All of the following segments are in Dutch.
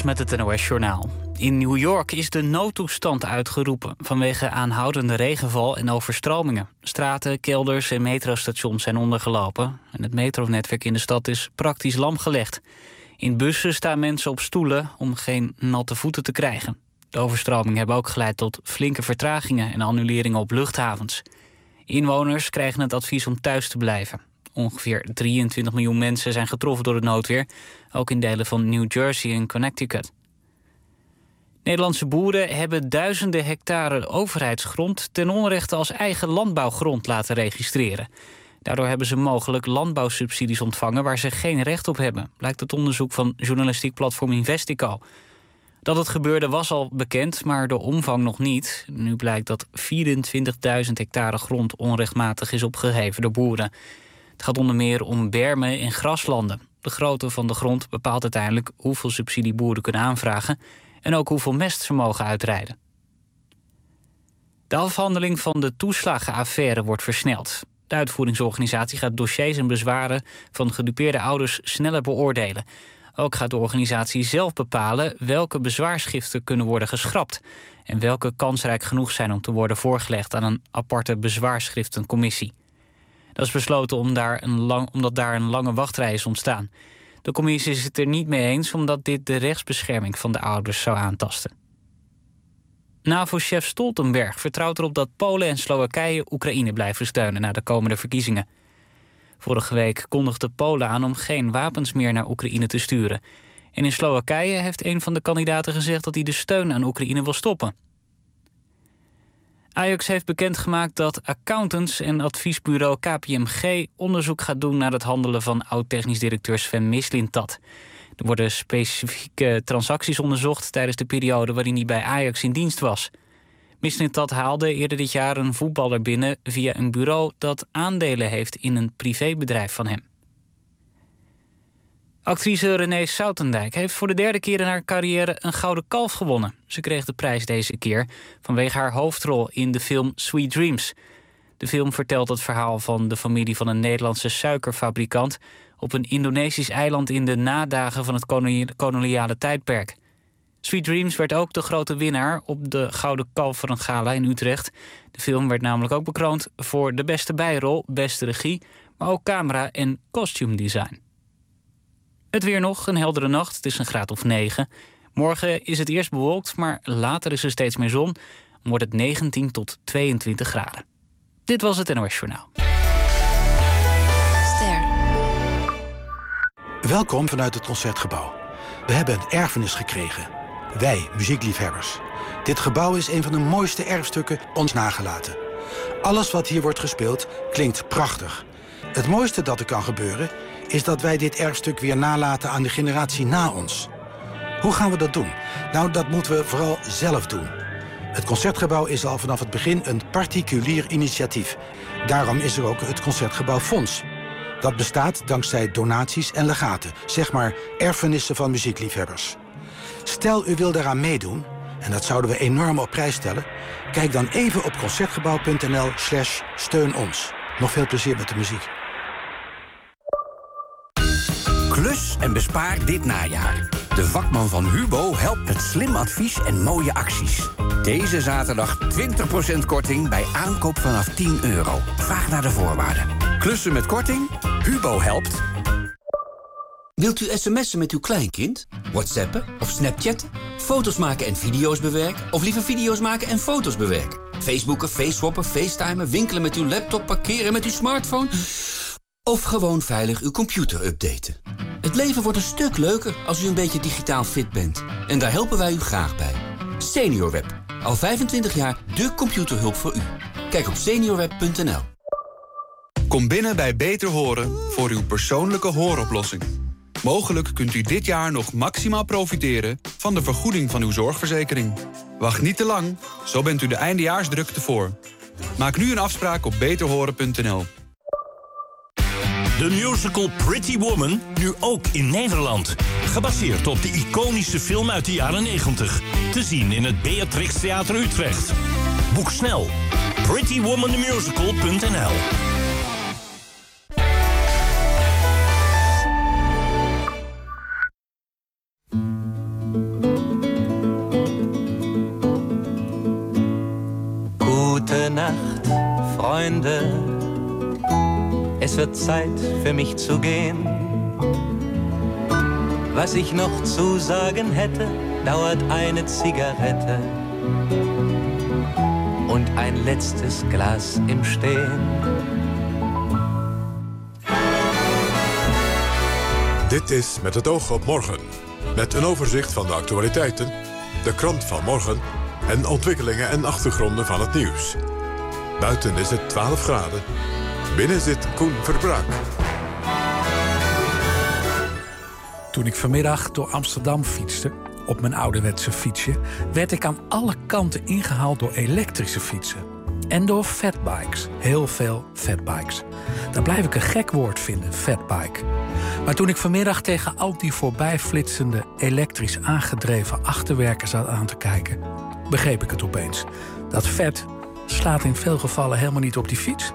Jobboot met het NOS-journaal. In New York is de noodtoestand uitgeroepen vanwege aanhoudende regenval en overstromingen. Straten, kelders en metrostations zijn ondergelopen. En het metronetwerk in de stad is praktisch lamgelegd. In bussen staan mensen op stoelen om geen natte voeten te krijgen. De overstromingen hebben ook geleid tot flinke vertragingen en annuleringen op luchthavens. Inwoners krijgen het advies om thuis te blijven. Ongeveer 23 miljoen mensen zijn getroffen door het noodweer, ook in delen van New Jersey en Connecticut. Nederlandse boeren hebben duizenden hectare overheidsgrond ten onrechte als eigen landbouwgrond laten registreren. Daardoor hebben ze mogelijk landbouwsubsidies ontvangen waar ze geen recht op hebben, blijkt het onderzoek van journalistiek platform Investico. Dat het gebeurde was al bekend, maar de omvang nog niet. Nu blijkt dat 24.000 hectare grond onrechtmatig is opgeheven door boeren. Het gaat onder meer om bermen en graslanden. De grootte van de grond bepaalt uiteindelijk hoeveel subsidie boeren kunnen aanvragen en ook hoeveel mest ze mogen uitrijden. De afhandeling van de toeslagenaffaire wordt versneld. De uitvoeringsorganisatie gaat dossiers en bezwaren van gedupeerde ouders sneller beoordelen. Ook gaat de organisatie zelf bepalen welke bezwaarschriften kunnen worden geschrapt en welke kansrijk genoeg zijn om te worden voorgelegd aan een aparte bezwaarschriftencommissie. Dat is besloten omdat daar een lange wachtrij is ontstaan. De commissie is het er niet mee eens omdat dit de rechtsbescherming van de ouders zou aantasten. NAVO-chef Stoltenberg vertrouwt erop dat Polen en Slowakije Oekraïne blijven steunen na de komende verkiezingen. Vorige week kondigde Polen aan om geen wapens meer naar Oekraïne te sturen. En in Slowakije heeft een van de kandidaten gezegd dat hij de steun aan Oekraïne wil stoppen. Ajax heeft bekendgemaakt dat accountants en adviesbureau KPMG onderzoek gaat doen naar het handelen van oud-technisch directeur Sven Mislintat. Er worden specifieke transacties onderzocht tijdens de periode waarin hij bij Ajax in dienst was. Mislintat haalde eerder dit jaar een voetballer binnen via een bureau dat aandelen heeft in een privébedrijf van hem. Actrice Renée Soutendijk heeft voor de derde keer in haar carrière een Gouden Kalf gewonnen. Ze kreeg de prijs deze keer vanwege haar hoofdrol in de film Sweet Dreams. De film vertelt het verhaal van de familie van een Nederlandse suikerfabrikant op een Indonesisch eiland in de nadagen van het koloniale tijdperk. Sweet Dreams werd ook de grote winnaar op de Gouden Kalveren Gala in Utrecht. De film werd namelijk ook bekroond voor de beste bijrol, beste regie, maar ook camera en costume design. Het weer nog, een heldere nacht, het is een graad of 9. Morgen is het eerst bewolkt, maar later is er steeds meer zon. Dan wordt het 19 tot 22 graden. Dit was het NOS Journaal. Ster. Welkom vanuit het Concertgebouw. We hebben een erfenis gekregen. Wij, muziekliefhebbers. Dit gebouw is een van de mooiste erfstukken ons nagelaten. Alles wat hier wordt gespeeld klinkt prachtig. Het mooiste dat er kan gebeuren is dat wij dit erfstuk weer nalaten aan de generatie na ons. Hoe gaan we dat doen? Nou, dat moeten we vooral zelf doen. Het Concertgebouw is al vanaf het begin een particulier initiatief. Daarom is er ook het Concertgebouw Fonds. Dat bestaat dankzij donaties en legaten. Zeg maar erfenissen van muziekliefhebbers. Stel u wil daaraan meedoen, en dat zouden we enorm op prijs stellen, kijk dan even op concertgebouw.nl/steun ons. Nog veel plezier met de muziek. Klus en bespaar dit najaar. De vakman van Hubo helpt met slim advies en mooie acties. Deze zaterdag 20% korting bij aankoop vanaf €10. Vraag naar de voorwaarden. Klussen met korting? Hubo helpt. Wilt u sms'en met uw kleinkind? WhatsAppen of Snapchatten? Foto's maken en video's bewerken? Of liever video's maken en foto's bewerken? Facebooken, faceswappen, facetimen, winkelen met uw laptop, parkeren met uw smartphone? Of gewoon veilig uw computer updaten? Het leven wordt een stuk leuker als u een beetje digitaal fit bent. En daar helpen wij u graag bij. SeniorWeb. Al 25 jaar de computerhulp voor u. Kijk op seniorweb.nl. Kom binnen bij Beter Horen voor uw persoonlijke hooroplossing. Mogelijk kunt u dit jaar nog maximaal profiteren van de vergoeding van uw zorgverzekering. Wacht niet te lang, zo bent u de eindejaarsdrukte voor. Maak nu een afspraak op beterhoren.nl. De musical Pretty Woman, nu ook in Nederland. Gebaseerd op de iconische film uit de jaren 90. Te zien in het Beatrix Theater Utrecht. Boek snel. prettywomanthemusical.nl. Freunde, es wird Zeit für mich zu gehen. Was ich noch zu sagen hätte, dauert eine Zigarette und ein letztes Glas im Stehen. Dit is Met het oog op morgen. Met een overzicht van de actualiteiten, de krant van morgen en ontwikkelingen en achtergronden van het nieuws. Buiten is het 12 graden. Binnen zit Koen Verbraak. Toen ik vanmiddag door Amsterdam fietste, op mijn ouderwetse fietsje, werd ik aan alle kanten ingehaald door elektrische fietsen. En door fatbikes. Heel veel fatbikes. Daar blijf ik een gek woord vinden, fatbike. Maar toen ik vanmiddag tegen al die voorbijflitsende, elektrisch aangedreven achterwerken zat aan te kijken, begreep ik het opeens. Dat fat slaat in veel gevallen helemaal niet op die fiets.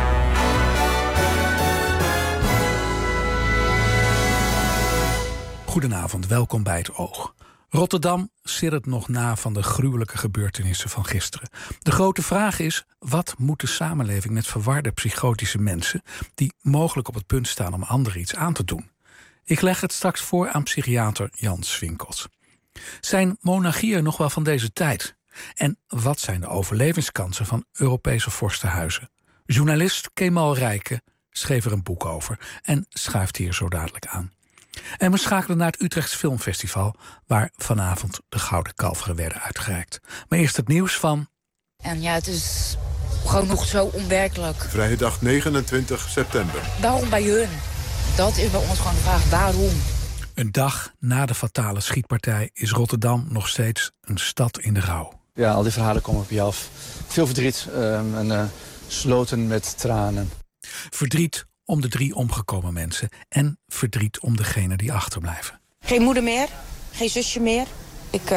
Goedenavond, welkom bij Het Oog. Rotterdam siddert nog na van de gruwelijke gebeurtenissen van gisteren. De grote vraag is, wat moet de samenleving met verwarde psychotische mensen die mogelijk op het punt staan om anderen iets aan te doen? Ik leg het straks voor aan psychiater Jan Swinkels. Zijn monarchieën nog wel van deze tijd? En wat zijn de overlevingskansen van Europese vorstenhuizen? Journalist Kemal Rijke schreef er een boek over en schuift hier zo dadelijk aan. En we schakelen naar het Utrechts Filmfestival, waar vanavond de Gouden Kalveren werden uitgereikt. Maar eerst het nieuws van... En ja, het is gewoon nog zo onwerkelijk. Vrijdag 29 september. Waarom bij hun? Dat is bij ons gewoon de vraag, waarom? Een dag na de fatale schietpartij is Rotterdam nog steeds een stad in de rouw. Ja, al die verhalen komen op je af. Veel verdriet en sloten met tranen. Verdriet om de 3 omgekomen mensen en verdriet om degenen die achterblijven. Geen moeder meer, geen zusje meer. Ik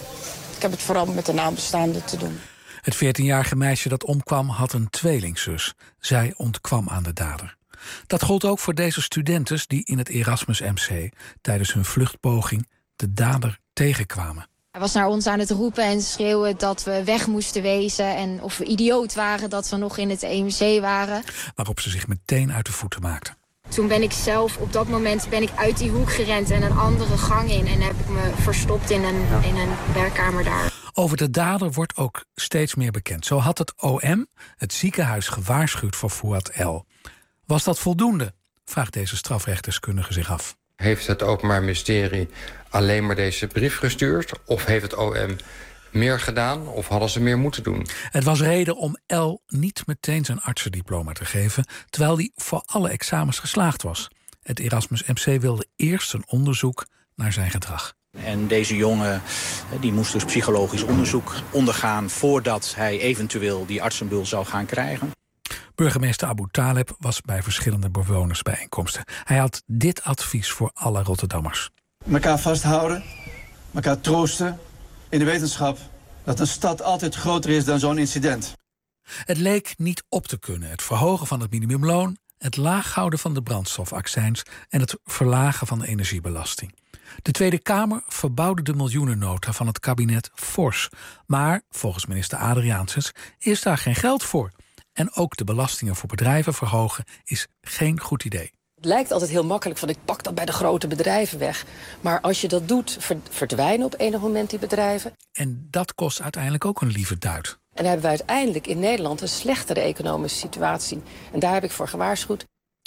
heb het vooral met de nabestaanden te doen. Het 14-jarige meisje dat omkwam had een tweelingzus. Zij ontkwam aan de dader. Dat gold ook voor deze studentes die in het Erasmus MC tijdens hun vluchtpoging de dader tegenkwamen. Hij was naar ons aan het roepen en schreeuwen dat we weg moesten wezen en of we idioot waren dat we nog in het EMC waren. Waarop ze zich meteen uit de voeten maakten. Toen ben ik zelf, op dat moment ben ik uit die hoek gerend en een andere gang in en heb ik me verstopt in een werkkamer daar. Over de dader wordt ook steeds meer bekend. Zo had het OM het ziekenhuis gewaarschuwd voor Fouad L. Was dat voldoende? Vraagt deze strafrechtdeskundige zich af. Heeft het Openbaar Ministerie alleen maar deze brief gestuurd? Of heeft het OM meer gedaan? Of hadden ze meer moeten doen? Het was reden om L niet meteen zijn artsendiploma te geven, terwijl hij voor alle examens geslaagd was. Het Erasmus MC wilde eerst een onderzoek naar zijn gedrag. En deze jongen die moest dus psychologisch onderzoek ondergaan voordat hij eventueel die artsenbul zou gaan krijgen. Burgemeester Abu Taleb was bij verschillende bewonersbijeenkomsten. Hij had dit advies voor alle Rotterdammers. Elkaar vasthouden, elkaar troosten in de wetenschap dat een stad altijd groter is dan zo'n incident. Het leek niet op te kunnen. Het verhogen van het minimumloon, het laag houden van de brandstofaccijns en het verlagen van de energiebelasting. De Tweede Kamer verbouwde de miljoenennota van het kabinet fors. Maar, volgens minister Adriaansens, is daar geen geld voor. En ook de belastingen voor bedrijven verhogen is geen goed idee. Het lijkt altijd heel makkelijk van ik pak dat bij de grote bedrijven weg. Maar als je dat doet, verdwijnen op enig moment die bedrijven. En dat kost uiteindelijk ook een lieve duit. En dan hebben we uiteindelijk in Nederland een slechtere economische situatie. En daar heb ik voor gewaarschuwd.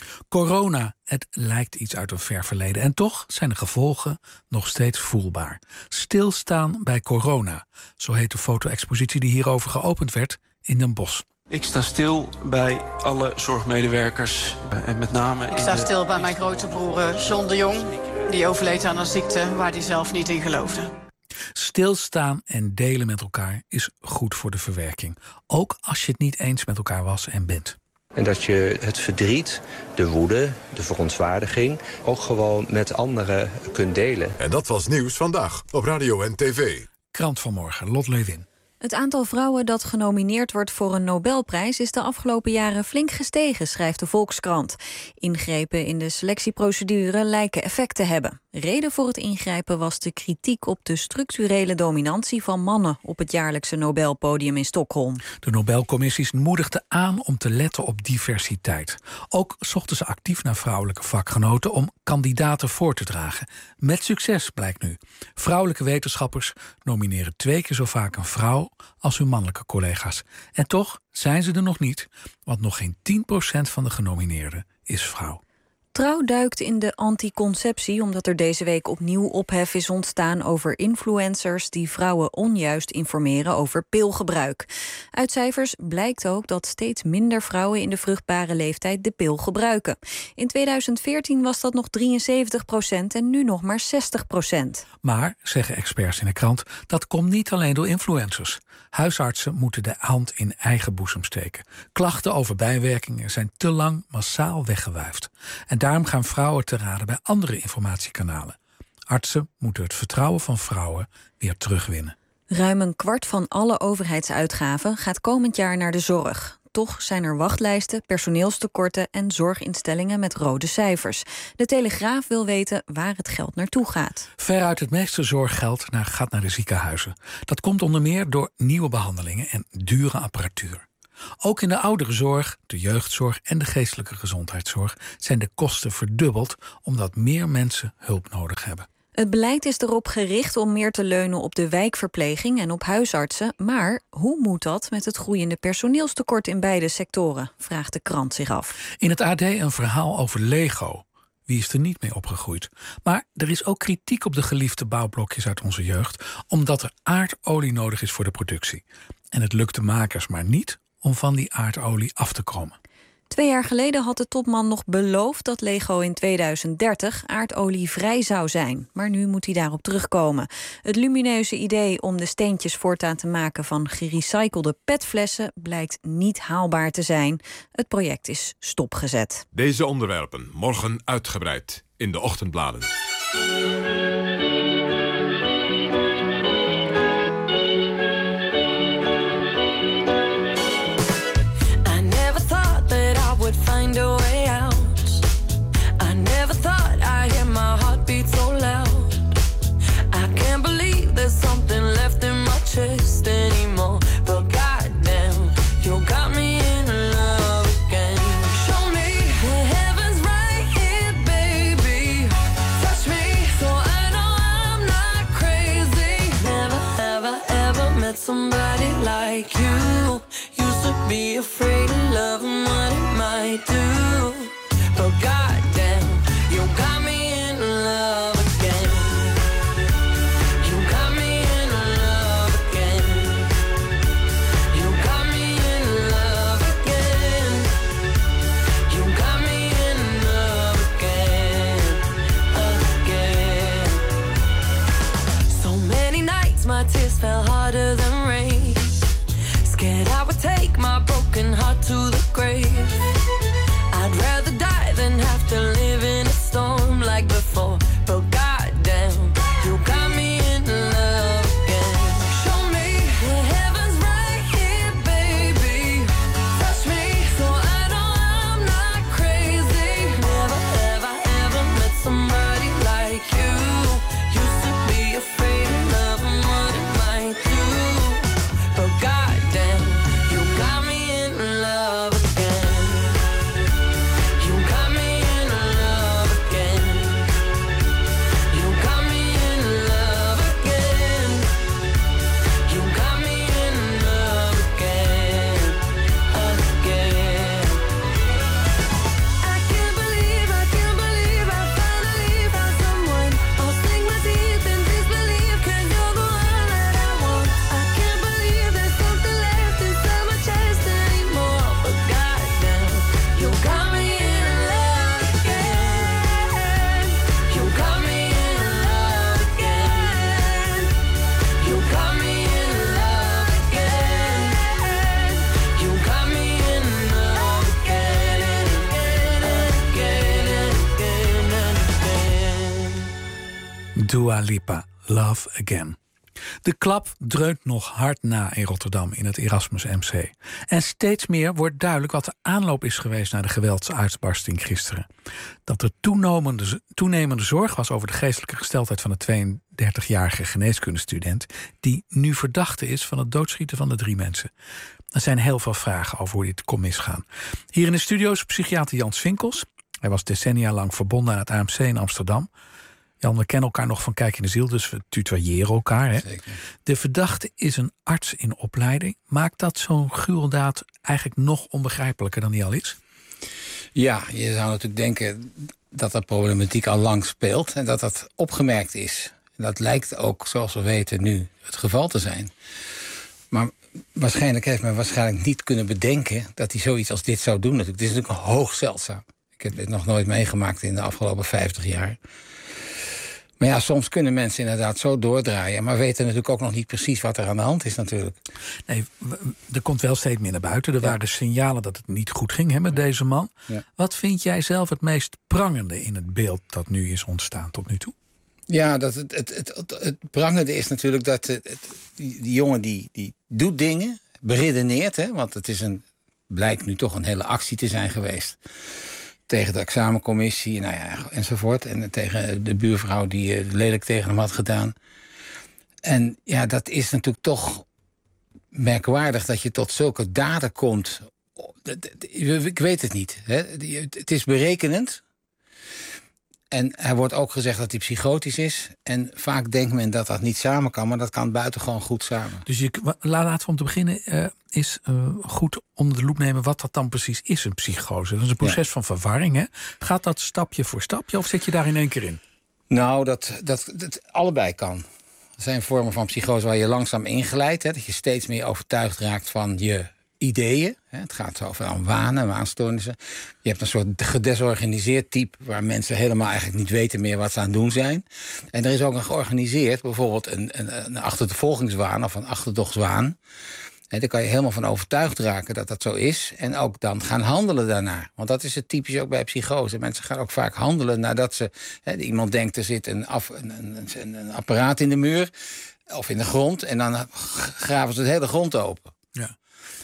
Corona, het lijkt iets uit een ver verleden. En toch zijn de gevolgen nog steeds voelbaar. Stilstaan bij corona, zo heet de foto-expositie die hierover geopend werd in Den Bosch. Ik sta stil bij alle zorgmedewerkers en met name... Ik sta stil bij mijn grote broer John de Jong. Die overleed aan een ziekte waar hij zelf niet in geloofde. Stilstaan en delen met elkaar is goed voor de verwerking. Ook als je het niet eens met elkaar was en bent. En dat je het verdriet, de woede, de verontwaardiging ook gewoon met anderen kunt delen. En dat was Nieuws Vandaag op radio en tv. Krant van morgen, Lot Lewin. Het aantal vrouwen dat genomineerd wordt voor een Nobelprijs is de afgelopen jaren flink gestegen, schrijft de Volkskrant. Ingrepen in de selectieprocedure lijken effect te hebben. Reden voor het ingrijpen was de kritiek op de structurele dominantie van mannen op het jaarlijkse Nobelpodium in Stockholm. De Nobelcommissies moedigden aan om te letten op diversiteit. Ook zochten ze actief naar vrouwelijke vakgenoten om kandidaten voor te dragen. Met succes, blijkt nu. Vrouwelijke wetenschappers nomineren 2 keer zo vaak een vrouw als hun mannelijke collega's. En toch zijn ze er nog niet, want nog geen 10% van de genomineerden is vrouw. Trouw duikt in de anticonceptie omdat er deze week opnieuw ophef is ontstaan over influencers die vrouwen onjuist informeren over pilgebruik. Uit cijfers blijkt ook dat steeds minder vrouwen in de vruchtbare leeftijd de pil gebruiken. In 2014 was dat nog 73% en nu nog maar 60%. Maar, zeggen experts in de krant, dat komt niet alleen door influencers. Huisartsen moeten de hand in eigen boezem steken. Klachten over bijwerkingen zijn te lang massaal weggewuifd. En daarom gaan vrouwen te raden bij andere informatiekanalen. Artsen moeten het vertrouwen van vrouwen weer terugwinnen. Ruim een kwart van alle overheidsuitgaven gaat komend jaar naar de zorg. Toch zijn er wachtlijsten, personeelstekorten en zorginstellingen met rode cijfers. De Telegraaf wil weten waar het geld naartoe gaat. Veruit het meeste zorggeld gaat naar de ziekenhuizen. Dat komt onder meer door nieuwe behandelingen en dure apparatuur. Ook in de ouderenzorg, de jeugdzorg en de geestelijke gezondheidszorg zijn de kosten verdubbeld omdat meer mensen hulp nodig hebben. Het beleid is erop gericht om meer te leunen op de wijkverpleging en op huisartsen. Maar hoe moet dat met het groeiende personeelstekort in beide sectoren? Vraagt de krant zich af. In het AD een verhaal over Lego. Wie is er niet mee opgegroeid? Maar er is ook kritiek op de geliefde bouwblokjes uit onze jeugd, omdat er aardolie nodig is voor de productie. En het lukt de makers maar niet om van die aardolie af te komen. 2 jaar geleden had de topman nog beloofd dat Lego in 2030 aardolievrij zou zijn. Maar nu moet hij daarop terugkomen. Het lumineuze idee om de steentjes voortaan te maken van gerecyclede petflessen blijkt niet haalbaar te zijn. Het project is stopgezet. Deze onderwerpen morgen uitgebreid in de ochtendbladen. Find a way out. I never thought I'd hear my heartbeat so loud. I can't believe there's something left in my chest anymore. But goddamn, you got me in love again. Show me the heavens right here, baby. Touch me so I know I'm not crazy. Never, ever, ever met somebody like you. Used to be afraid of love and what it might do. But goddamn, you got me in love again. You got me in love again. You got me in love again. You got me in love again, again. So many nights my tears fell harder than rain. Scared I would take my broken heart to the grave. I'd rather die than have to live in a storm like before. But goddamn, you got me in love again. Show me the heavens right here, baby. Touch me so I know I'm not crazy. Never, ever, ever met somebody like you. Used to be afraid of love and what it might do. But goddamn, you got me in love again. You got me in love again. You got me in love again. You got me in love again, again. I can't believe I finally found someone. I'll sink my teeth in disbelief 'cause you're the one that I want. I can't believe there's something left inside my chest anymore. But goddamn, you got me in love again. You got me in love again. You got me in love again. You got me in love again and again and again and again and again. Dua Lipa, Love Again. De klap dreunt nog hard na in Rotterdam in het Erasmus MC. En steeds meer wordt duidelijk wat de aanloop is geweest naar de geweldsuitbarsting gisteren. Dat er toenemende zorg was over de geestelijke gesteldheid van de 32-jarige geneeskundestudent die nu verdachte is van het doodschieten van de 3 mensen. Er zijn heel veel vragen over hoe dit kon misgaan. Hier in de studio is psychiater Jan Swinkels. Hij was decennia lang verbonden aan het AMC in Amsterdam. Jan, we kennen elkaar nog van Kijk in de Ziel, dus we tutoyeren elkaar. Hè? Zeker. De verdachte is een arts in opleiding. Maakt dat zo'n gruweldaad eigenlijk nog onbegrijpelijker dan die al is? Ja, je zou natuurlijk denken dat de problematiek al lang speelt en dat dat opgemerkt is. En dat lijkt ook, zoals we weten, nu het geval te zijn. Maar waarschijnlijk heeft men niet kunnen bedenken dat hij zoiets als dit zou doen. Het is natuurlijk hoog zeldzaam. Ik heb dit nog nooit meegemaakt in de afgelopen 50 jaar. Maar ja, soms kunnen mensen inderdaad zo doordraaien, maar weten natuurlijk ook nog niet precies wat er aan de hand is natuurlijk. Nee, er komt wel steeds meer naar buiten. Er waren signalen dat het niet goed ging met deze man. Ja. Wat vind jij zelf het meest prangende in het beeld dat nu is ontstaan tot nu toe? Ja, dat het prangende is natuurlijk dat die jongen die doet dingen, beredeneert, hè, want het is blijkt nu toch een hele actie te zijn geweest. Tegen de examencommissie, enzovoort. En tegen de buurvrouw die lelijk tegen hem had gedaan. En ja, dat is natuurlijk toch merkwaardig dat je tot zulke daden komt. Ik weet het niet. Hè. Het is berekenend. En er wordt ook gezegd dat hij psychotisch is. En vaak denkt men dat dat niet samen kan, maar dat kan buitengewoon goed samen. Dus laten we om te beginnen goed onder de loep nemen wat dat dan precies is, een psychose. Dat is een proces van verwarring. Hè? Gaat dat stapje voor stapje of zit je daar in één keer in? Nou, dat allebei kan. Er zijn vormen van psychose waar je langzaam inglijdt. Hè, dat je steeds meer overtuigd raakt van je ideeën. Het gaat over wanen, waanstoornissen. Je hebt een soort gedesorganiseerd type waar mensen helemaal eigenlijk niet weten meer wat ze aan het doen zijn. En er is ook een georganiseerd, bijvoorbeeld een achtervolgingswaan of een achterdochtswaan. En daar kan je helemaal van overtuigd raken dat dat zo is. En ook dan gaan handelen daarna. Want dat is het typisch ook bij psychose. Mensen gaan ook vaak handelen nadat ze... iemand denkt, er zit een apparaat in de muur of in de grond. En dan graven ze de hele grond open. Ja.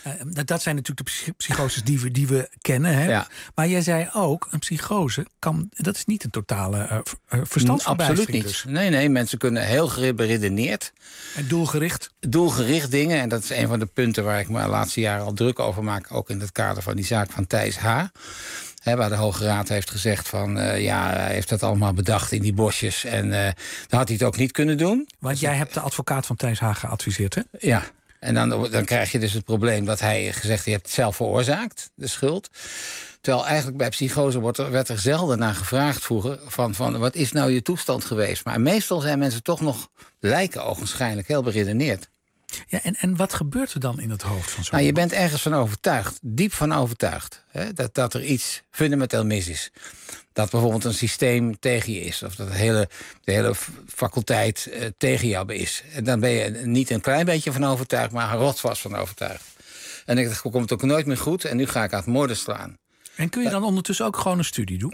Dat zijn natuurlijk de psychoses die we kennen. Hè? Ja. Maar jij zei ook, een psychose dat is niet een totale verstandsverbijstering. Absoluut niet. Dus. Nee, mensen kunnen heel beredeneerd. En doelgericht? Doelgericht dingen. En dat is een van de punten waar ik me de laatste jaren al druk over maak. Ook in het kader van die zaak van Thijs H. Waar de Hoge Raad heeft gezegd van... hij heeft dat allemaal bedacht in die bosjes. En dan had hij het ook niet kunnen doen. Want jij hebt de advocaat van Thijs H. geadviseerd, hè? Ja. En dan krijg je dus het probleem dat hij gezegd... je hebt het zelf veroorzaakt, de schuld. Terwijl eigenlijk bij psychose werd er zelden naar gevraagd vroeger... van wat is nou je toestand geweest? Maar meestal zijn mensen toch nog, lijken ogenschijnlijk, heel beredeneerd. Ja, en wat gebeurt er dan in het hoofd van zo'n je bent ergens van overtuigd, diep van overtuigd... Hè, dat er iets fundamenteel mis is. Dat bijvoorbeeld een systeem tegen je is. Of dat de hele faculteit tegen jou is. En dan ben je niet een klein beetje van overtuigd... maar rotsvast van overtuigd. En ik dacht, komt het ook nooit meer goed... en nu ga ik aan het moorden slaan. En kun je dan ondertussen ook gewoon een studie doen?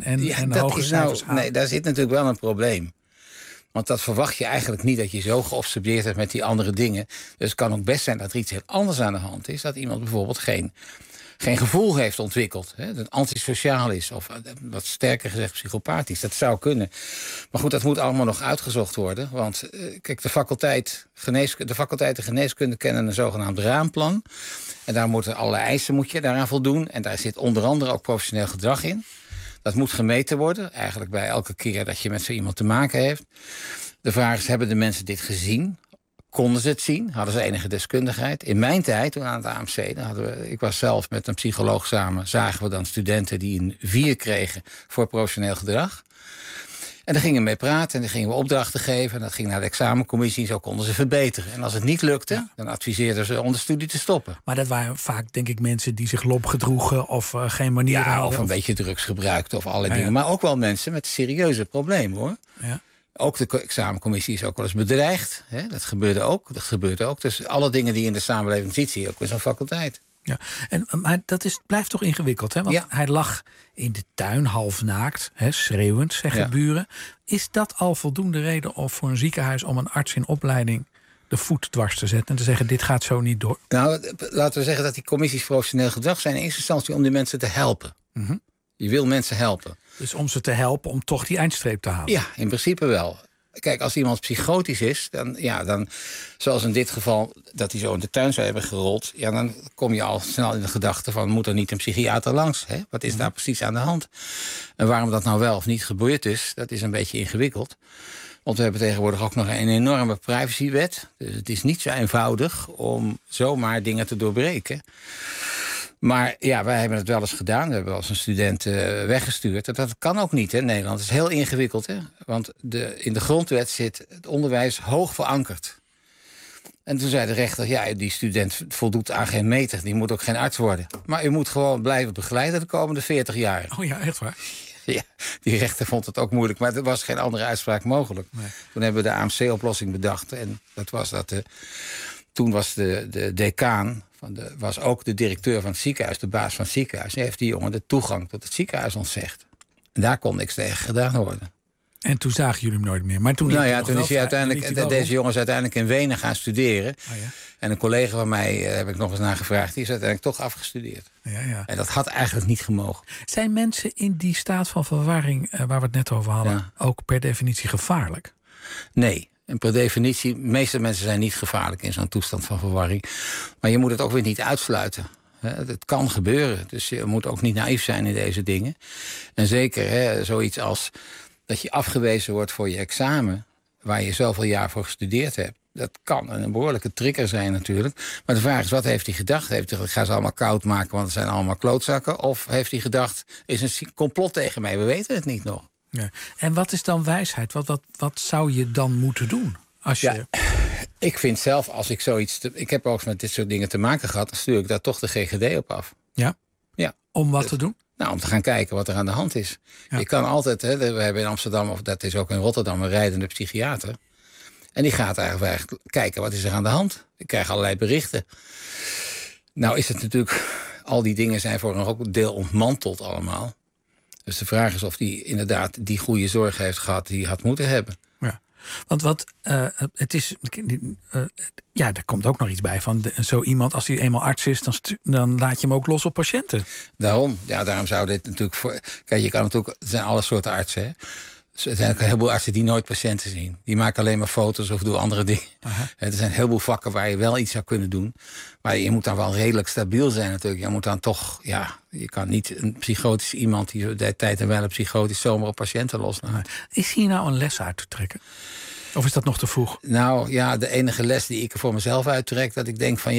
En hoge cijfers halen? Nee, daar zit natuurlijk wel een probleem. Want dat verwacht je eigenlijk niet, dat je zo geobsedeerd hebt met die andere dingen. Dus het kan ook best zijn dat er iets heel anders aan de hand is. Dat iemand bijvoorbeeld geen gevoel heeft ontwikkeld. Hè, dat antisociaal is of wat sterker gezegd psychopathisch. Dat zou kunnen. Maar goed, dat moet allemaal nog uitgezocht worden. Want kijk, de faculteit de geneeskunde kennen een zogenaamd raamplan. En daar moeten allerlei eisen moet je daaraan voldoen. En daar zit onder andere ook professioneel gedrag in. Dat moet gemeten worden, eigenlijk bij elke keer dat je met zo iemand te maken heeft. De vraag is, hebben de mensen dit gezien? Konden ze het zien? Hadden ze enige deskundigheid? In mijn tijd, toen aan het AMC, ik was zelf met een psycholoog samen... zagen we dan studenten die een 4 kregen voor professioneel gedrag. En daar gingen we mee praten en dan gingen we opdrachten geven. En dat ging naar de examencommissie en zo konden ze verbeteren. En als het niet lukte, dan adviseerden ze om de studie te stoppen. Maar dat waren vaak, denk ik, mensen die zich lomp gedroegen... of geen manier hadden. Of een beetje drugs gebruikten of allerlei dingen. Maar ook wel mensen met serieuze problemen, hoor. Ja. Ook de examencommissie is ook wel eens bedreigd. Hè? Dat gebeurt ook. Dus alle dingen die je in de samenleving ziet, zie je ook in zo'n faculteit. Ja, maar blijft toch ingewikkeld, hè? Want hij lag in de tuin, half naakt, schreeuwend, zeggen buren. Is dat al voldoende reden voor een ziekenhuis om een arts in opleiding de voet dwars te zetten en te zeggen, dit gaat zo niet door? Nou, laten we zeggen dat die commissies professioneel gedrag zijn in eerste instantie om die mensen te helpen. Mm-hmm. Je wil mensen helpen. Dus om ze te helpen om toch die eindstreep te halen? Ja, in principe wel. Kijk, als iemand psychotisch is, dan zoals in dit geval dat hij zo in de tuin zou hebben gerold, dan kom je al snel in de gedachte van, moet er niet een psychiater langs? Hè? Wat is daar precies aan de hand? En waarom dat nou wel of niet gebeurd is, dat is een beetje ingewikkeld. Want we hebben tegenwoordig ook nog een enorme privacywet. Dus het is niet zo eenvoudig om zomaar dingen te doorbreken. Maar ja, wij hebben het wel eens gedaan. We hebben als een student weggestuurd. Dat kan ook niet in Nederland. Het is heel ingewikkeld. Hè? Want in de grondwet zit het onderwijs hoog verankerd. En toen zei de rechter, die student voldoet aan geen meter. Die moet ook geen arts worden. Maar u moet gewoon blijven begeleiden de komende 40 jaar. Oh ja, echt waar? Ja, die rechter vond het ook moeilijk. Maar er was geen andere uitspraak mogelijk. Nee. Toen hebben we de AMC-oplossing bedacht. En dat was dat toen was de decaan was ook de directeur van het ziekenhuis, de baas van het ziekenhuis. En heeft die jongen de toegang tot het ziekenhuis ontzegd. En daar kon niks tegen gedaan worden. En toen zagen jullie hem nooit meer. Maar toen is hij uiteindelijk, deze jongen is uiteindelijk in Wenen gaan studeren. Oh ja. En een collega van mij, heb ik nog eens naar gevraagd, die is uiteindelijk toch afgestudeerd. Ja. En dat had eigenlijk niet gemogen. Zijn mensen in die staat van verwarring, waar we het net over hadden, ook per definitie gevaarlijk? Nee. En per definitie, de meeste mensen zijn niet gevaarlijk in zo'n toestand van verwarring. Maar je moet het ook weer niet uitsluiten. Het kan gebeuren, dus je moet ook niet naïef zijn in deze dingen. En zeker zoiets als dat je afgewezen wordt voor je examen, waar je zoveel jaar voor gestudeerd hebt. Dat kan een behoorlijke trigger zijn natuurlijk. Maar de vraag is, wat heeft hij gedacht? Heeft hij, ik ga ze allemaal koud maken, want het zijn allemaal klootzakken? Of heeft hij gedacht, is een complot tegen mij? We weten het niet nog. Ja. En wat is dan wijsheid? Wat zou je dan moeten doen? Ik vind zelf, als ik zoiets... Ik heb ook met dit soort dingen te maken gehad, dan stuur ik daar toch de GGD op af. Ja? Ja. Om wat te doen? Nou, om te gaan kijken wat er aan de hand is. Ja. Je kan altijd, we hebben in Amsterdam, of dat is ook in Rotterdam, een rijdende psychiater. En die gaat eigenlijk kijken, wat is er aan de hand? Ik krijg allerlei berichten. Nou is het natuurlijk, al die dingen zijn voor een deel ontmanteld allemaal. Dus de vraag is of die inderdaad die goede zorg heeft gehad die hij had moeten hebben. Ja, want het is... er komt ook nog iets bij van zo iemand, als hij eenmaal arts is, dan laat je hem ook los op patiënten. Daarom zou dit natuurlijk... Kijk, je kan natuurlijk... Er zijn alle soorten artsen, hè. Er zijn ook een heleboel artsen die nooit patiënten zien. Die maken alleen maar foto's of doen andere dingen. Er zijn een heleboel vakken waar je wel iets zou kunnen doen. Maar je moet dan wel redelijk stabiel zijn natuurlijk. Je moet dan toch... je kan niet een psychotisch iemand die de tijd en wel psychotisch zomaar op patiënten loslaten. Is hier nou een les uit te trekken? Of is dat nog te vroeg? Nou ja, de enige les die ik er voor mezelf uittrek, dat ik denk van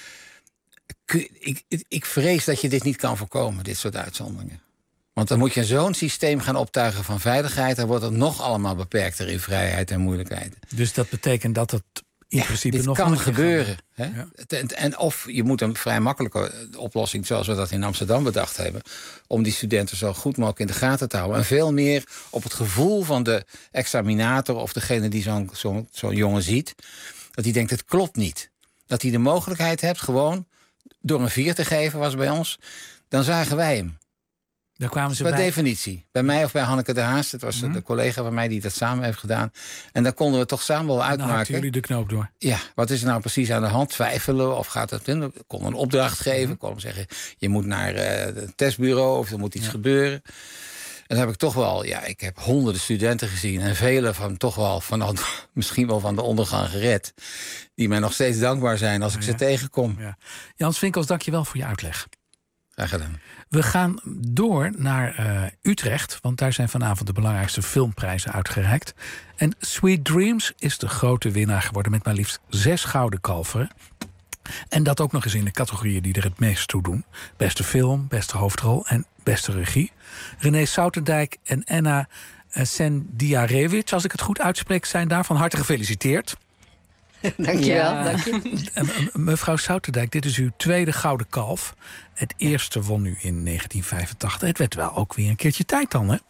ik vrees dat je dit niet kan voorkomen, dit soort uitzonderingen. Want dan moet je zo'n systeem gaan optuigen van veiligheid, dan wordt het nog allemaal beperkter in vrijheid en moeilijkheden. Dus dat betekent dat het in principe dit nog kan gebeuren. Hè? Ja. En of je moet een vrij makkelijke oplossing, zoals we dat in Amsterdam bedacht hebben, om die studenten zo goed mogelijk in de gaten te houden. En veel meer op het gevoel van de examinator of degene die zo'n jongen ziet, dat hij denkt, het klopt niet. Dat hij de mogelijkheid hebt gewoon door een 4 te geven, was bij ons, dan zagen wij hem. Daar kwamen ze bij definitie. Bij mij of bij Hanneke de Haas. Dat was de collega van mij die dat samen heeft gedaan. En daar konden we toch samen wel uitmaken. Dan haakten jullie de knoop door. Ja, wat is er nou precies aan de hand? Twijfelen of gaat het in? We konden een opdracht geven. Konden zeggen, je moet naar het testbureau of er moet iets gebeuren. En dan heb ik toch wel, ik heb honderden studenten gezien. En vele van toch wel, misschien wel van de ondergang gered. Die mij nog steeds dankbaar zijn als ik ze tegenkom. Ja. Jans Vinkels, dank je wel voor je uitleg. Graag gedaan. We gaan door naar Utrecht, want daar zijn vanavond de belangrijkste filmprijzen uitgereikt. En Sweet Dreams is de grote winnaar geworden met maar liefst 6 gouden kalveren. En dat ook nog eens in de categorieën die er het meest toe doen. Beste film, beste hoofdrol en beste regie. René Soutendijk en Anna Sendiarewicz, als ik het goed uitspreek, zijn daar van harte gefeliciteerd. Dankjewel. Ja. Dank je. Mevrouw Soutendijk, dit is uw tweede gouden kalf. Het eerste won u in 1985. Het werd wel ook weer een keertje tijd dan, hè?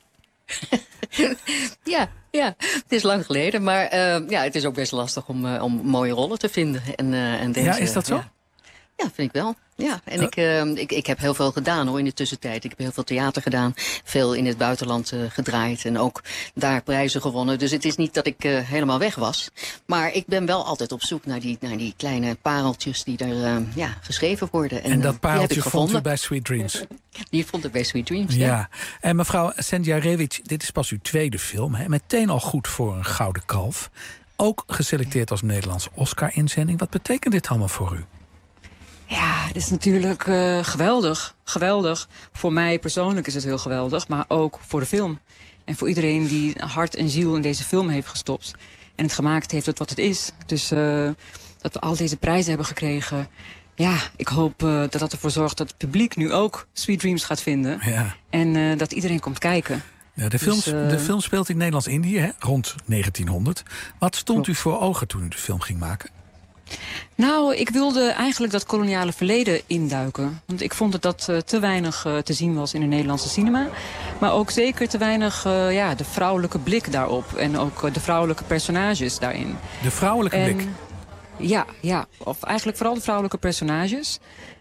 Ja, het is lang geleden. Maar het is ook best lastig om mooie rollen te vinden. En deze, is dat zo? Ja, vind ik wel. Ja, en ik heb heel veel gedaan hoor in de tussentijd. Ik heb heel veel theater gedaan, veel in het buitenland gedraaid en ook daar prijzen gewonnen. Dus het is niet dat ik helemaal weg was. Maar ik ben wel altijd op zoek naar die kleine pareltjes die er geschreven worden. En dat pareltje vond u bij Sweet Dreams? Die vond ik bij Sweet Dreams, ja. En mevrouw Sendijarewicz, dit is pas uw tweede film. Hè? Meteen al goed voor een Gouden Kalf. Ook geselecteerd als Nederlandse Oscar-inzending. Wat betekent dit allemaal voor u? Ja, het is natuurlijk geweldig. Geweldig. Voor mij persoonlijk is het heel geweldig, maar ook voor de film. En voor iedereen die hart en ziel in deze film heeft gestopt. En het gemaakt heeft tot wat het is. Dus dat we al deze prijzen hebben gekregen. Ja, ik hoop dat ervoor zorgt dat het publiek nu ook Sweet Dreams gaat vinden. Ja. En dat iedereen komt kijken. Ja, de film speelt in Nederlands-Indië, hè, rond 1900. Wat stond u voor ogen toen u de film ging maken? Nou, ik wilde eigenlijk dat koloniale verleden induiken. Want ik vond dat te weinig te zien was in de Nederlandse cinema. Maar ook zeker te weinig de vrouwelijke blik daarop. En ook de vrouwelijke personages daarin. De vrouwelijke blik? Ja. Of eigenlijk vooral de vrouwelijke personages.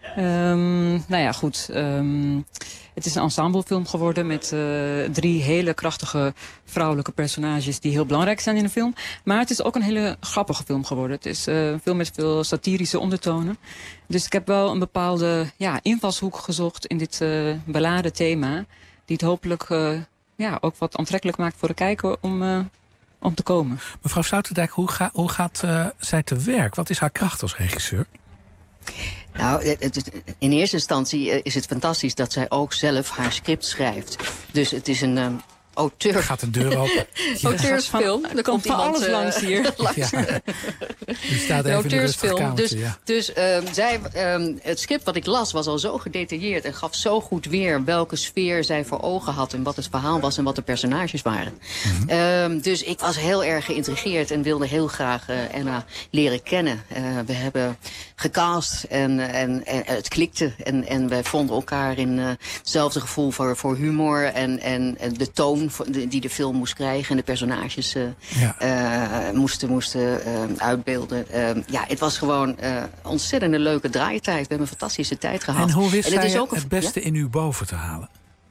Het is een ensemblefilm geworden met 3 hele krachtige vrouwelijke personages die heel belangrijk zijn in de film. Maar het is ook een hele grappige film geworden. Het is een film met veel satirische ondertonen. Dus ik heb wel een bepaalde invalshoek gezocht in dit beladen thema. Die het hopelijk ook wat aantrekkelijk maakt voor de kijker om te komen. Mevrouw Sloterdijk, hoe gaat zij te werk? Wat is haar kracht als regisseur? Nou, in eerste instantie is het fantastisch dat zij ook zelf haar script schrijft. Dus het is een auteur. Gaat een deur open. Auteursfilm. Er komt van alles langs hier. U staat even in de rustige kamertje, Dus het script wat ik las was al zo gedetailleerd en gaf zo goed weer welke sfeer zij voor ogen had en wat het verhaal was en wat de personages waren. Dus ik was heel erg geïntrigeerd en wilde heel graag Anna leren kennen. We hebben gecast en het klikte en wij vonden elkaar in hetzelfde gevoel voor humor en de toon die de film moest krijgen en de personages moesten uitbeelden. Het was gewoon ontzettend leuke draaitijd. We hebben een fantastische tijd gehad. En hoe wist zij het beste in u boven te halen?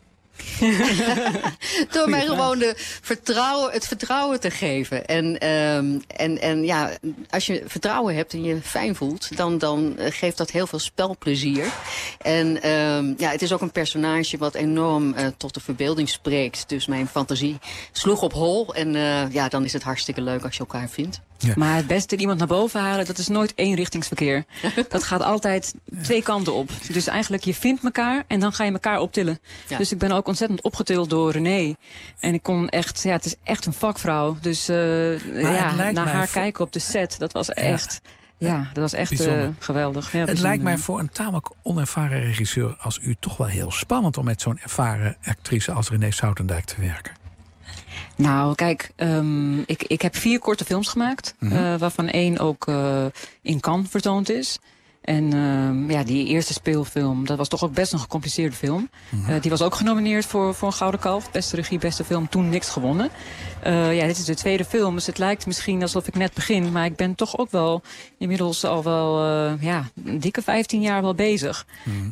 Door mij gewoon het vertrouwen te geven. En als je vertrouwen hebt en je fijn voelt, dan geeft dat heel veel spelplezier. En het is ook een personage wat enorm tot de verbeelding spreekt. Dus mijn fantasie sloeg op hol. En dan is het hartstikke leuk als je elkaar vindt. Ja. Maar het beste iemand naar boven halen, dat is nooit eenrichtingsverkeer. Dat gaat altijd 2 kanten op. Dus eigenlijk, je vindt elkaar en dan ga je elkaar optillen. Ja. Dus ik ben ook ontzettend opgetild door René. En ik kon echt, het is echt een vakvrouw. Dus naar haar kijken op de set, dat was echt... Ja, dat was echt geweldig. Ja, het lijkt mij voor een tamelijk onervaren regisseur als u toch wel heel spannend om met zo'n ervaren actrice als Renée Soutendijk te werken. Nou, kijk, ik heb 4 korte films gemaakt. Waarvan 1 ook in Cannes vertoond is. En die eerste speelfilm, dat was toch ook best een gecompliceerde film. Die was ook genomineerd voor een Gouden Kalf. Beste regie, beste film, toen niks gewonnen. Dit is de tweede film, dus het lijkt misschien alsof ik net begin. Maar ik ben toch ook wel inmiddels al wel een dikke 15 jaar wel bezig.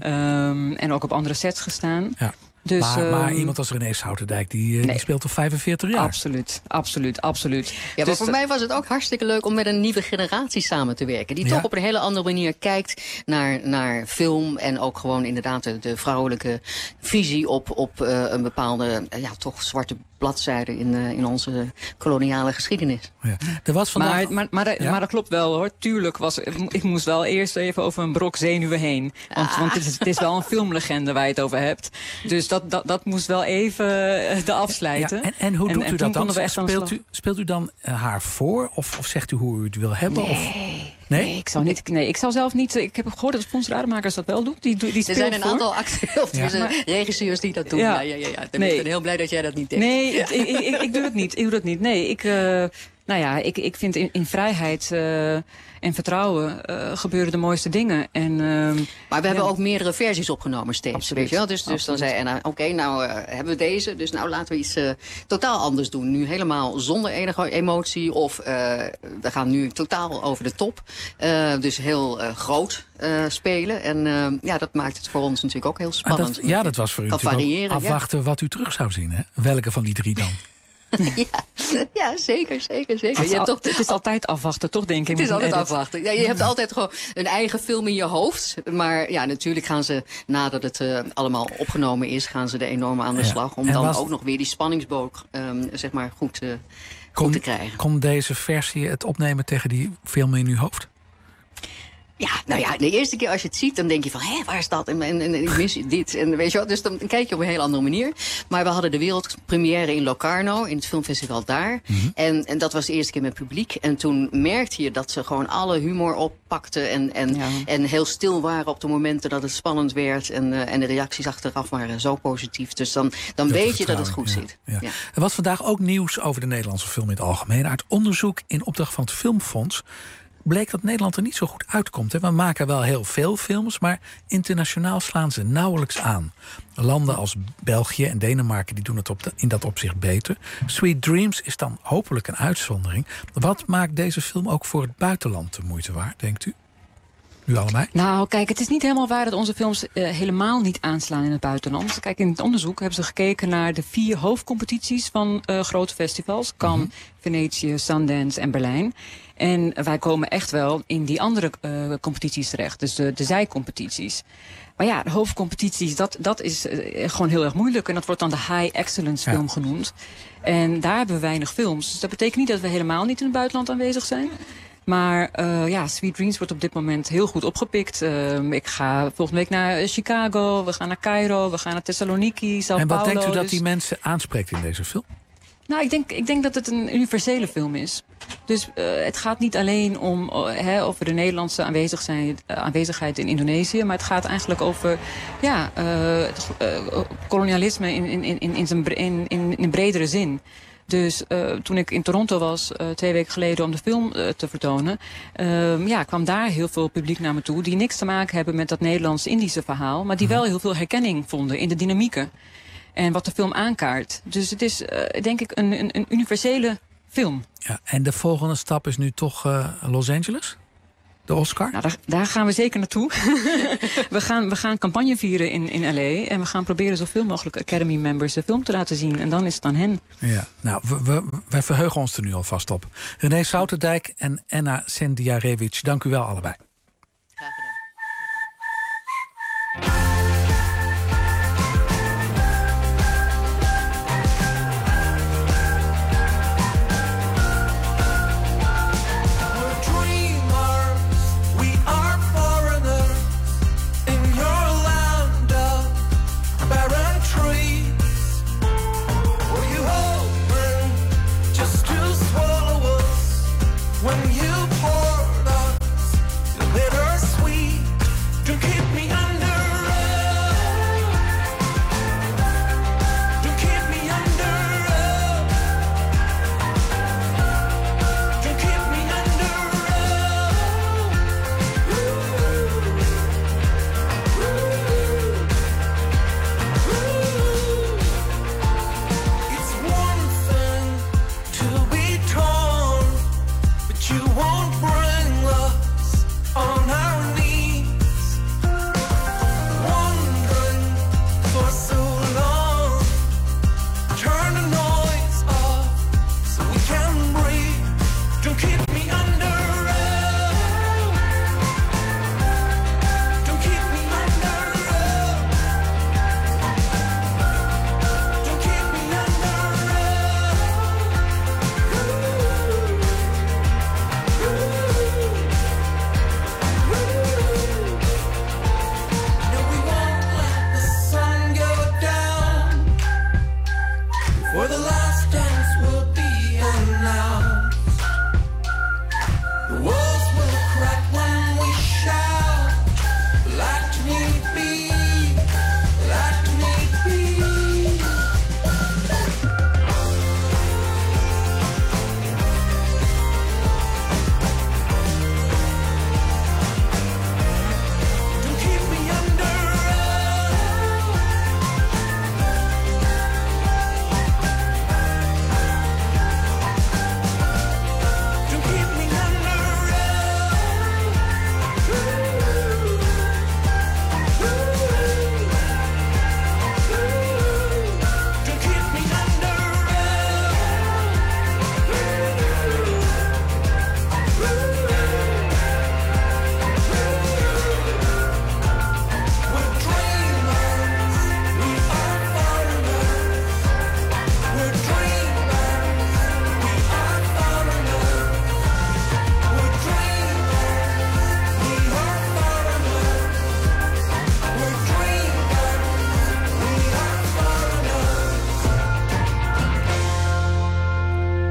En ook op andere sets gestaan. Ja. Dus, maar iemand als Renée Soutendijk, die speelt al 45 jaar. Absoluut. Ja, maar voor mij was het ook hartstikke leuk om met een nieuwe generatie samen te werken. Die toch op een hele andere manier kijkt naar film. En ook gewoon inderdaad de vrouwelijke visie op een bepaalde, toch zwarte bladzijde in onze koloniale geschiedenis. Ja. Er was vandaag... maar dat klopt wel hoor. Tuurlijk ik moest wel eerst even over een brok zenuwen heen. Want het is wel een filmlegende waar je het over hebt. Dus dat moest wel even de afsluiten. Ja, en hoe doet u dat dan? Speelt u dan haar voor? Of zegt u hoe u het wil hebben? Nee, ik zou niet. Nee, ik zou zelf niet. Ik heb gehoord dat Fons Rademakers dat wel doet. Die er zijn een aantal regisseurs die dat doen. Ja. Ik ben heel blij dat jij dat niet deed. Nee, ik doe het niet. Nee, Nou ja, ik vind in vrijheid en vertrouwen gebeuren de mooiste dingen. Maar we hebben ook meerdere versies opgenomen steeds. Absoluut. Weet je wel? Dus dan zei Anna, nou hebben we deze. Dus nou laten we iets totaal anders doen. Nu helemaal zonder enige emotie. Of we gaan nu totaal over de top. Dus heel groot spelen. En dat maakt het voor ons natuurlijk ook heel spannend. Dat was voor u natuurlijk afwachten wat u terug zou zien. Hè? Welke van die 3 dan? Ja, zeker. Het is altijd afwachten, toch, denk ik? Het is altijd afwachten. Ja, je hebt altijd gewoon een eigen film in je hoofd. Maar ja, natuurlijk gaan ze, nadat het allemaal opgenomen is, gaan ze er enorm aan de slag. Om dan ook nog weer die spanningsboog goed te krijgen. Komt deze versie het opnemen tegen die film in uw hoofd? Ja, nou ja, de eerste keer als je het ziet, dan denk je van, waar is dat? En ik mis dit. En weet je wel, dus dan kijk je op een heel andere manier. Maar we hadden de wereldpremière in Locarno, in het filmfestival daar. Mm-hmm. En dat was de eerste keer met publiek. En toen merkte je dat ze gewoon alle humor oppakten. En heel stil waren op de momenten dat het spannend werd. En de reacties achteraf waren zo positief. Dus dan weet je dat het goed zit. Ja. Ja. Er was vandaag ook nieuws over de Nederlandse film in het algemeen. Uit onderzoek in opdracht van het Filmfonds bleek dat Nederland er niet zo goed uitkomt. We maken wel heel veel films, maar internationaal slaan ze nauwelijks aan. Landen als België en Denemarken die doen het in dat opzicht beter. Sweet Dreams is dan hopelijk een uitzondering. Wat maakt deze film ook voor het buitenland de moeite waard, denkt u? U allebei? Nou, kijk, het is niet helemaal waar dat onze films helemaal niet aanslaan in het buitenland. Kijk, in het onderzoek hebben ze gekeken naar de 4 hoofdcompetities van grote festivals. Cannes, Venetië, Sundance en Berlijn. En wij komen echt wel in die andere competities terecht. Dus de zijcompetities. Maar ja, de hoofdcompetities, dat is gewoon heel erg moeilijk. En dat wordt dan de high excellence film genoemd. En daar hebben we weinig films. Dus dat betekent niet dat we helemaal niet in het buitenland aanwezig zijn. Maar Sweet Dreams wordt op dit moment heel goed opgepikt. Ik ga volgende week naar Chicago, we gaan naar Cairo, we gaan naar Thessaloniki, Sao Paulo. En wat denkt u dat die mensen aanspreekt in deze film? Nou, ik denk dat het een universele film is. Dus het gaat niet alleen om over de Nederlandse aanwezigheid in Indonesië, maar het gaat eigenlijk over kolonialisme in een bredere zin. Dus toen ik in Toronto was, 2 weken geleden, om de film te vertonen, kwam daar heel veel publiek naar me toe die niks te maken hebben met dat Nederlands-Indische verhaal, maar die wel heel veel herkenning vonden in de dynamieken. En wat de film aankaart. Dus het is, denk ik, een universele film. Ja, en de volgende stap is nu toch Los Angeles? De Oscar? Nou, daar gaan we zeker naartoe. we gaan campagne vieren in L.A. En we gaan proberen zoveel mogelijk Academy-members de film te laten zien. En dan is het aan hen. Ja, nou, wij verheugen ons er nu alvast op. René Souterdijk en Anna Sendiarevic, dank u wel allebei. Graag gedaan. When you poured us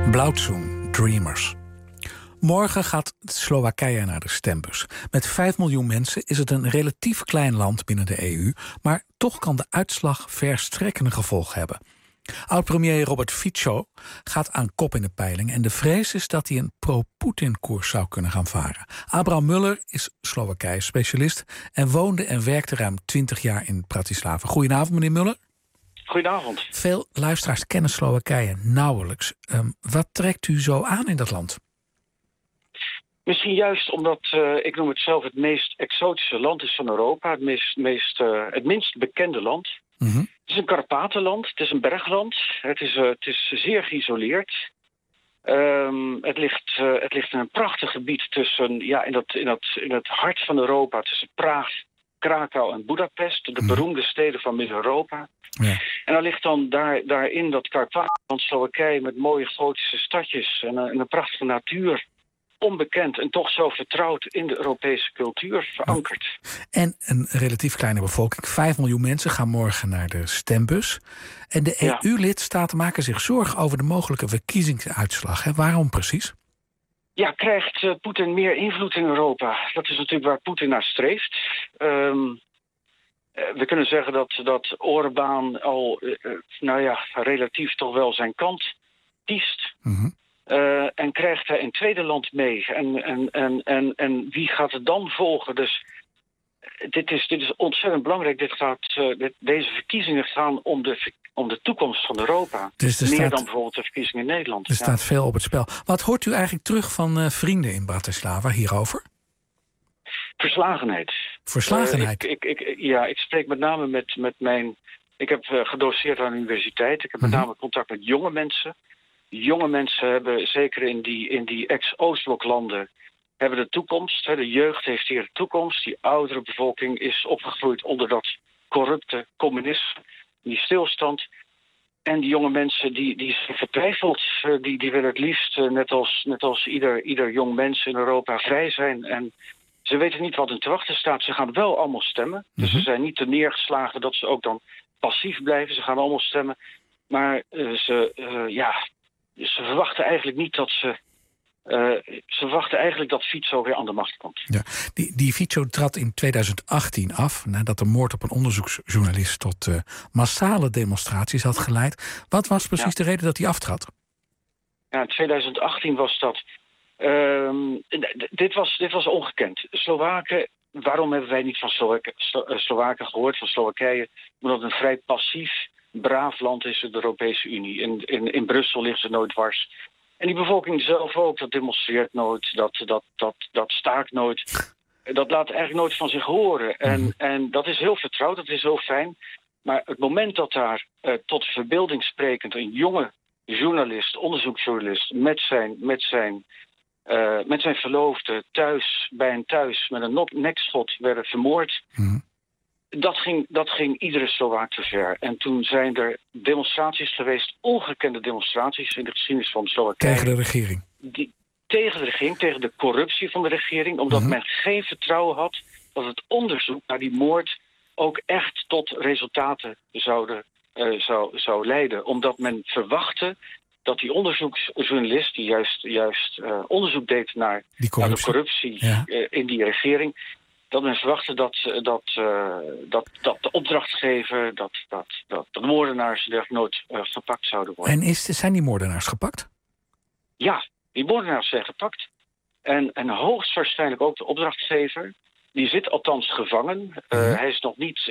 Blauwzoen, Dreamers. Morgen gaat Slowakije naar de stembus. Met 5 miljoen mensen is het een relatief klein land binnen de EU... maar toch kan de uitslag verstrekkende gevolgen hebben. Oud-premier Robert Fico gaat aan kop in de peiling... en de vrees is dat hij een pro-Poetin-koers zou kunnen gaan varen. Abraham Muller is Slowakije-specialist... en woonde en werkte ruim 20 jaar in Bratislava. Goedenavond, meneer Muller. Goedenavond. Veel luisteraars kennen Slowakije nauwelijks. Wat trekt u zo aan in dat land? Misschien juist omdat, ik noem het zelf, het meest exotische land is van Europa. Het minst bekende land. Mm-hmm. Het is een Karpatenland, het is een bergland. Het is zeer geïsoleerd. Het ligt in een prachtig gebied tussen, in het hart van Europa, tussen Praag, Krakau en Budapest, de beroemde steden van Midden-Europa. Ja. En dan ligt dan daarin dat Karpatenland, Slowakije, met mooie gotische stadjes en een prachtige natuur. Onbekend en toch zo vertrouwd in de Europese cultuur verankerd. En een relatief kleine bevolking. 5 miljoen mensen gaan morgen naar de stembus. En de EU-lidstaten maken zich zorgen over de mogelijke verkiezingsuitslag. Hè? Waarom precies? Ja, krijgt Poetin meer invloed in Europa? Dat is natuurlijk waar Poetin naar streeft. We kunnen zeggen dat Orbán al relatief toch wel zijn kant kiest. Mm-hmm. En krijgt hij een tweede land mee. En wie gaat het dan volgen? Dus dit is ontzettend belangrijk. Deze verkiezingen gaan om de toekomst van Europa. Dus meer dan bijvoorbeeld de verkiezingen in Nederland. Er staat veel op het spel. Wat hoort u eigenlijk terug van vrienden in Bratislava hierover? Verslagenheid. Verslagenheid? Ik spreek met name met mijn... Ik heb gedoceerd aan de universiteit. Ik heb met name contact met jonge mensen. Jonge mensen hebben, zeker in die ex-Oostbloklanden, hebben de toekomst. De jeugd heeft hier de toekomst. Die oudere bevolking is opgegroeid onder dat corrupte communisme, die stilstand. En die jonge mensen die zijn vertwijfeld. Die willen het liefst, net als ieder jong mens in Europa, vrij zijn. En ze weten niet wat hen te wachten staat. Ze gaan wel allemaal stemmen. Dus ze zijn niet te neergeslagen dat ze ook dan passief blijven. Ze gaan allemaal stemmen. Maar ze verwachten eigenlijk niet dat ze verwachten eigenlijk dat Fico weer aan de macht komt. Ja, die Fico trad in 2018 af nadat de moord op een onderzoeksjournalist tot massale demonstraties had geleid. Wat was precies de reden dat hij aftrad? Ja, in 2018 was dat. Dit was ongekend. Slowaken, waarom hebben wij niet van Slowaken gehoord, van Slowakije? Omdat het een vrij passief, braaf land is in de Europese Unie. In Brussel ligt ze nooit dwars. En die bevolking zelf ook, dat demonstreert nooit, dat staakt nooit. Dat laat eigenlijk nooit van zich horen. En dat is heel vertrouwd, dat is heel fijn. Maar het moment dat daar tot verbeelding sprekend een jonge journalist, onderzoeksjournalist, met zijn verloofde bij een thuis met een nekschot werden vermoord. Dat ging iedere Slovaak te ver. En toen zijn er demonstraties geweest, ongekende demonstraties in de geschiedenis van Slowakije. Tegen de regering? Tegen de regering, tegen de corruptie van de regering. Omdat men geen vertrouwen had dat het onderzoek naar die moord ook echt tot resultaten zou leiden. Omdat men verwachtte dat die onderzoeksjournalist, die juist onderzoek deed naar de corruptie in die regering, dat men verwachtte dat de opdrachtgever, dat de moordenaars nooit gepakt zouden worden. En zijn die moordenaars gepakt? Ja, die moordenaars zijn gepakt. En hoogstwaarschijnlijk ook de opdrachtgever. Die zit althans gevangen. Hij is nog niet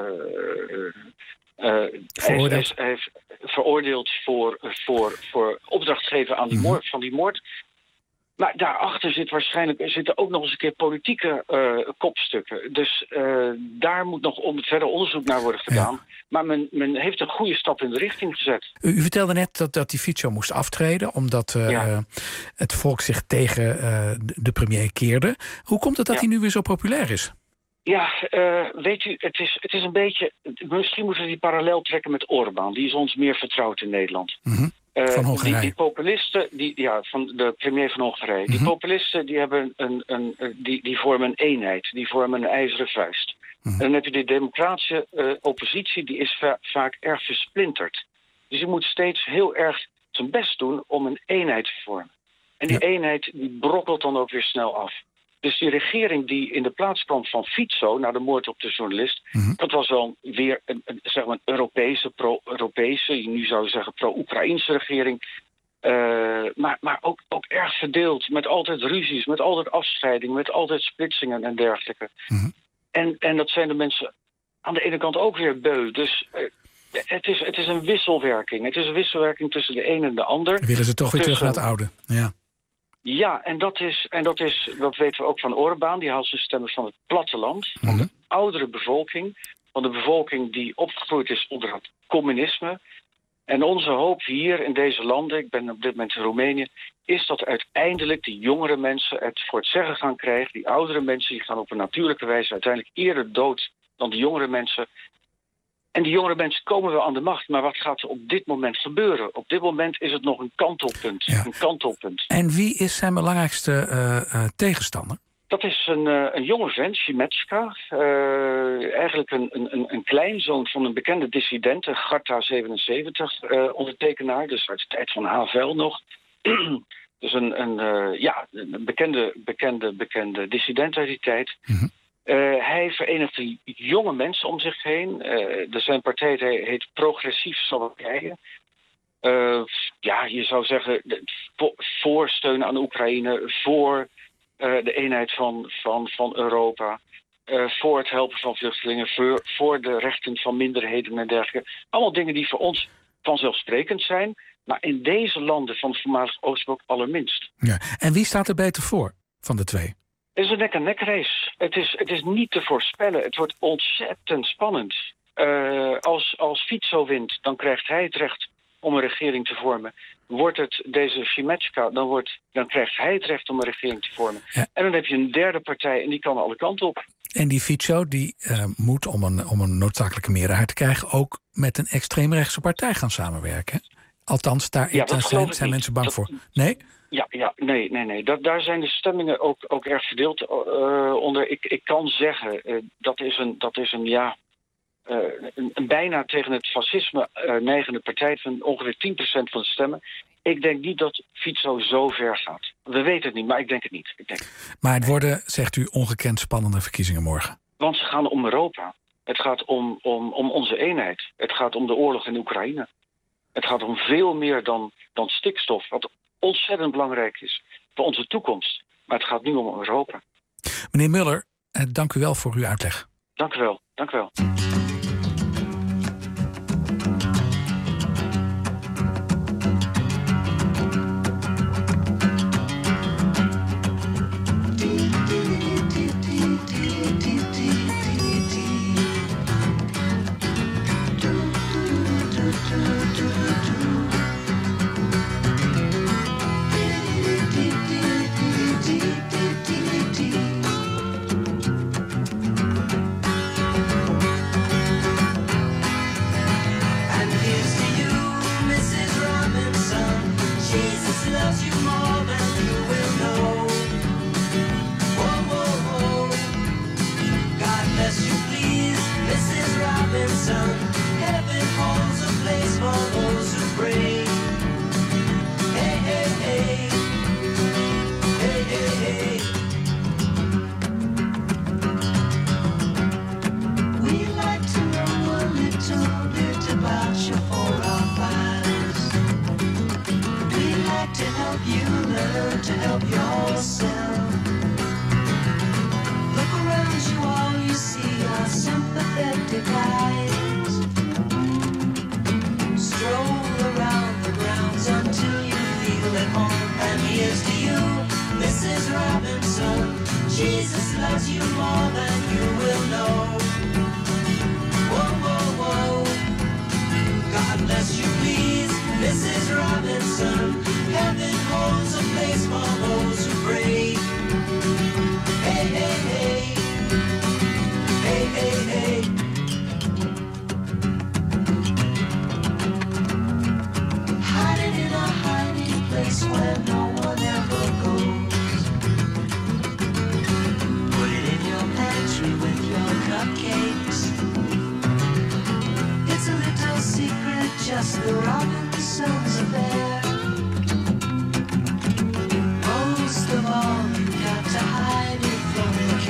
veroordeeld. Hij is veroordeeld voor opdrachtgever aan van die moord. Maar daarachter zitten ook nog eens een keer politieke kopstukken. Dus daar moet nog verder onderzoek naar worden gedaan. Ja. Maar men heeft een goede stap in de richting gezet. U vertelde net dat die Fico moest aftreden, omdat het volk zich tegen de premier keerde. Hoe komt het dat hij nu weer zo populair is? Ja, weet u, het is een beetje. Misschien moeten we die parallel trekken met Orbán. Die is ons meer vertrouwd in Nederland. Van Hongarije. Die populisten, van de premier van Hongarije. Die populisten die hebben die vormen een eenheid. Die vormen een ijzeren vuist. En dan heb je de democratische oppositie, die is vaak erg versplinterd. Dus je moet steeds heel erg zijn best doen om een eenheid te vormen. En die eenheid die brokkelt dan ook weer snel af. Dus die regering die in de plaats kwam van Fico na de moord op de journalist, dat was wel weer een Europese, pro-Europese, nu zou je zeggen pro-Oekraïnse regering. Maar ook erg verdeeld, met altijd ruzies, met altijd afscheiding, met altijd splitsingen en dergelijke. En dat zijn de mensen aan de ene kant ook weer beu. Dus het is een wisselwerking. Het is een wisselwerking tussen de een en de ander. Willen ze toch weer terug naar het oude? Ja. Ja, en dat weten we ook van Orbán. Die haalt zijn stemmen van het platteland, van de oudere bevolking, van de bevolking die opgegroeid is onder het communisme. En onze hoop hier in deze landen, ik ben op dit moment in Roemenië, is dat uiteindelijk die jongere mensen het voor het zeggen gaan krijgen. Die oudere mensen die gaan op een natuurlijke wijze uiteindelijk eerder dood dan de jongere mensen. En die jongere mensen komen wel aan de macht. Maar wat gaat er op dit moment gebeuren? Op dit moment is het nog een kantelpunt. Ja. Een kantelpunt. En wie is zijn belangrijkste tegenstander? Dat is een jonge vent, Šimetska. Eigenlijk een kleinzoon van een bekende dissident, Garta 77, ondertekenaar. Dus uit de tijd van Havel nog. Dus een bekende dissident uit die tijd. Hij verenigt jonge mensen om zich heen. Zijn partij heet Progressief Slowakije. Je zou zeggen, voor steun aan Oekraïne, voor de eenheid van Europa, voor het helpen van vluchtelingen, voor de rechten van minderheden en dergelijke. Allemaal dingen die voor ons vanzelfsprekend zijn, maar in deze landen van het voormalig Oostblok allerminst. Ja. En wie staat er beter voor van de twee? Het is een nek-aan-nek race. Het is niet te voorspellen. Het wordt ontzettend spannend. Als Fico wint, dan krijgt hij het recht om een regering te vormen. Wordt het deze Šimetska, dan krijgt hij het recht om een regering te vormen. Ja. En dan heb je een derde partij en die kan alle kanten op. En die Fico die moet om een noodzakelijke meerderheid te krijgen ook met een extreemrechtse partij gaan samenwerken. Althans, daar zijn mensen bang voor. Nee? Nee. Daar zijn de stemmingen ook erg verdeeld onder. Ik kan zeggen, dat is een bijna tegen het fascisme neigende partij van ongeveer 10% van de stemmen. Ik denk niet dat Fico zo ver gaat. We weten het niet, maar ik denk het niet. Maar het worden, zegt u, ongekend spannende verkiezingen morgen. Want ze gaan om Europa. Het gaat om onze eenheid. Het gaat om de oorlog in Oekraïne. Het gaat om veel meer dan stikstof, wat ontzettend belangrijk is voor onze toekomst. Maar het gaat nu om Europa. Meneer Muller, dank u wel voor uw uitleg. Dank u wel. To help yourself. Look around you, all you see are sympathetic eyes. Stroll around the grounds until you feel at home. And here's to you, Mrs. Robinson. Jesus loves you more than you will know. Whoa, whoa, whoa. God bless you, please, Mrs. Robinson. Heaven holds a place for those who pray. Hey, hey, hey. Hey, hey, hey. Hiding in a hiding place where no one ever goes. Put it in your pantry with your cupcakes. It's a little secret, just the Robinsons affair.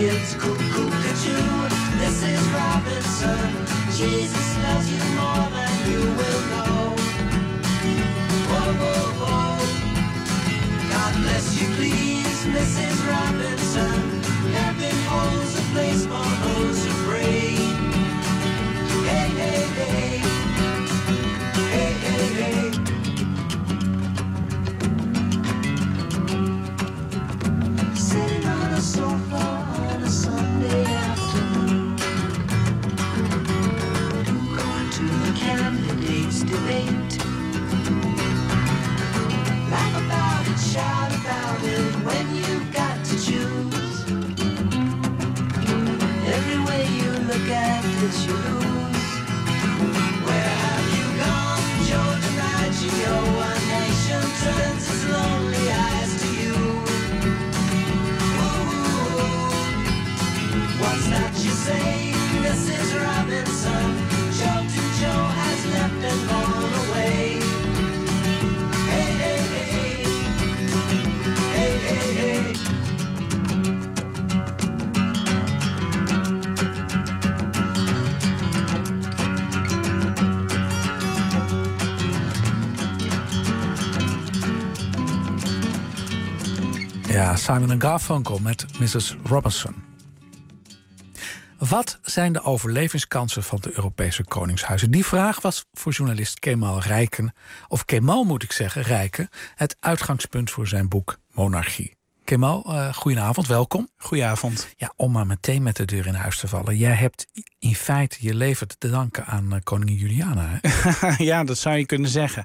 kids, cuckoo-cuckoo. This is Robinson. Jesus loves you more than you will know. Whoa, whoa, whoa. God bless you, please, Mrs. Robinson. Heaven holds a place for those who pray. Hey, hey, hey. Hey, hey, hey. Sitting on a sofa on a Sunday afternoon, going to the candidates' debate. Laugh about it, shout about it when you've got to choose. Every way you look at it, you lose. Where have you gone, Joe DiMaggio? One nation turns its lonely eyes to you. What's that you say, Mrs. Robinson? Joe to Joe has left and gone away. Hey, hey, hey. Hey, hey, hey. Ja, Simon & Garfunkel met Mrs. Robinson. Wat zijn de overlevingskansen van de Europese koningshuizen? Die vraag was voor journalist Kemal Rijken, of Kemal moet ik zeggen, Rijken, het uitgangspunt voor zijn boek Monarchie. Kemal, goedenavond, welkom. Goedenavond. Ja, om maar meteen met de deur in huis te vallen. Jij hebt in feite je leven te danken aan koningin Juliana, hè? Ja, dat zou je kunnen zeggen.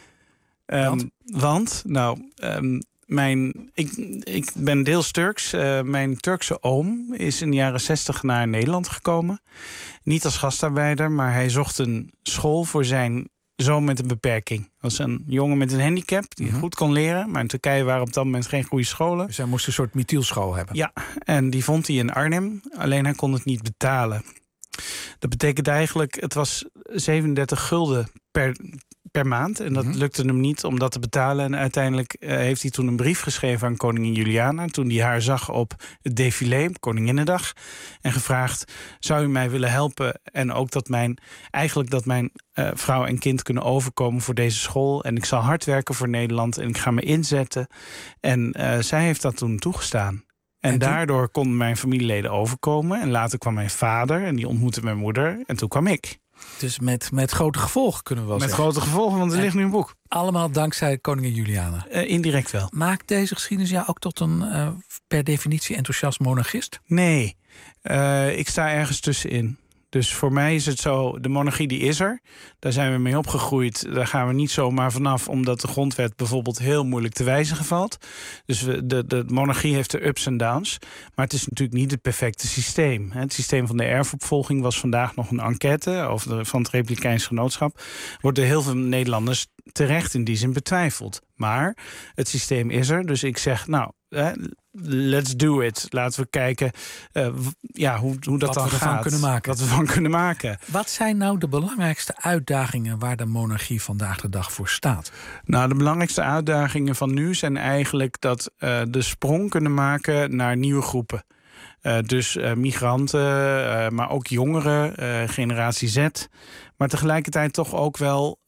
Ik ben deels Turks. Mijn Turkse oom is in de jaren 60 naar Nederland gekomen. Niet als gastarbeider, maar hij zocht een school voor zijn zoon met een beperking. Dat was een jongen met een handicap die goed kon leren. Maar in Turkije waren op dat moment geen goede scholen. Dus hij moest een soort Mithielschool hebben. Ja, en die vond hij in Arnhem. Alleen hij kon het niet betalen. Dat betekent eigenlijk, het was 37 gulden per maand. En dat lukte hem niet om dat te betalen. En uiteindelijk heeft hij toen een brief geschreven aan koningin Juliana, toen hij haar zag op het défilé, Koninginnedag. En gevraagd, zou u mij willen helpen? En ook dat mijn vrouw en kind kunnen overkomen voor deze school. En ik zal hard werken voor Nederland en ik ga me inzetten. En zij heeft dat toen toegestaan. En daardoor konden mijn familieleden overkomen. En later kwam mijn vader en die ontmoette mijn moeder. En toen kwam ik. Dus met grote gevolgen kunnen we wel zeggen. Met grote gevolgen, want er ligt nu een boek. Allemaal dankzij koningin Juliana. Indirect wel. Maakt deze geschiedenis jou ook tot een per definitie enthousiast monarchist? Nee, ik sta ergens tussenin. Dus voor mij is het zo, de monarchie die is er. Daar zijn we mee opgegroeid. Daar gaan we niet zomaar vanaf, omdat de grondwet bijvoorbeeld heel moeilijk te wijzigen valt. Dus de monarchie heeft de ups en downs. Maar het is natuurlijk niet het perfecte systeem. Het systeem van de erfopvolging was vandaag nog een enquête van het Republikeins Genootschap. Wordt door heel veel Nederlanders terecht in die zin betwijfeld. Maar het systeem is er. Dus ik zeg, let's do it. Laten we kijken hoe dat dan gaat. Wat we ervan kunnen maken. Wat zijn nou de belangrijkste uitdagingen waar de monarchie vandaag de dag voor staat? Nou, de belangrijkste uitdagingen van nu zijn eigenlijk dat de sprong kunnen maken naar nieuwe groepen. Dus migranten, maar ook jongeren, generatie Z. Maar tegelijkertijd toch ook wel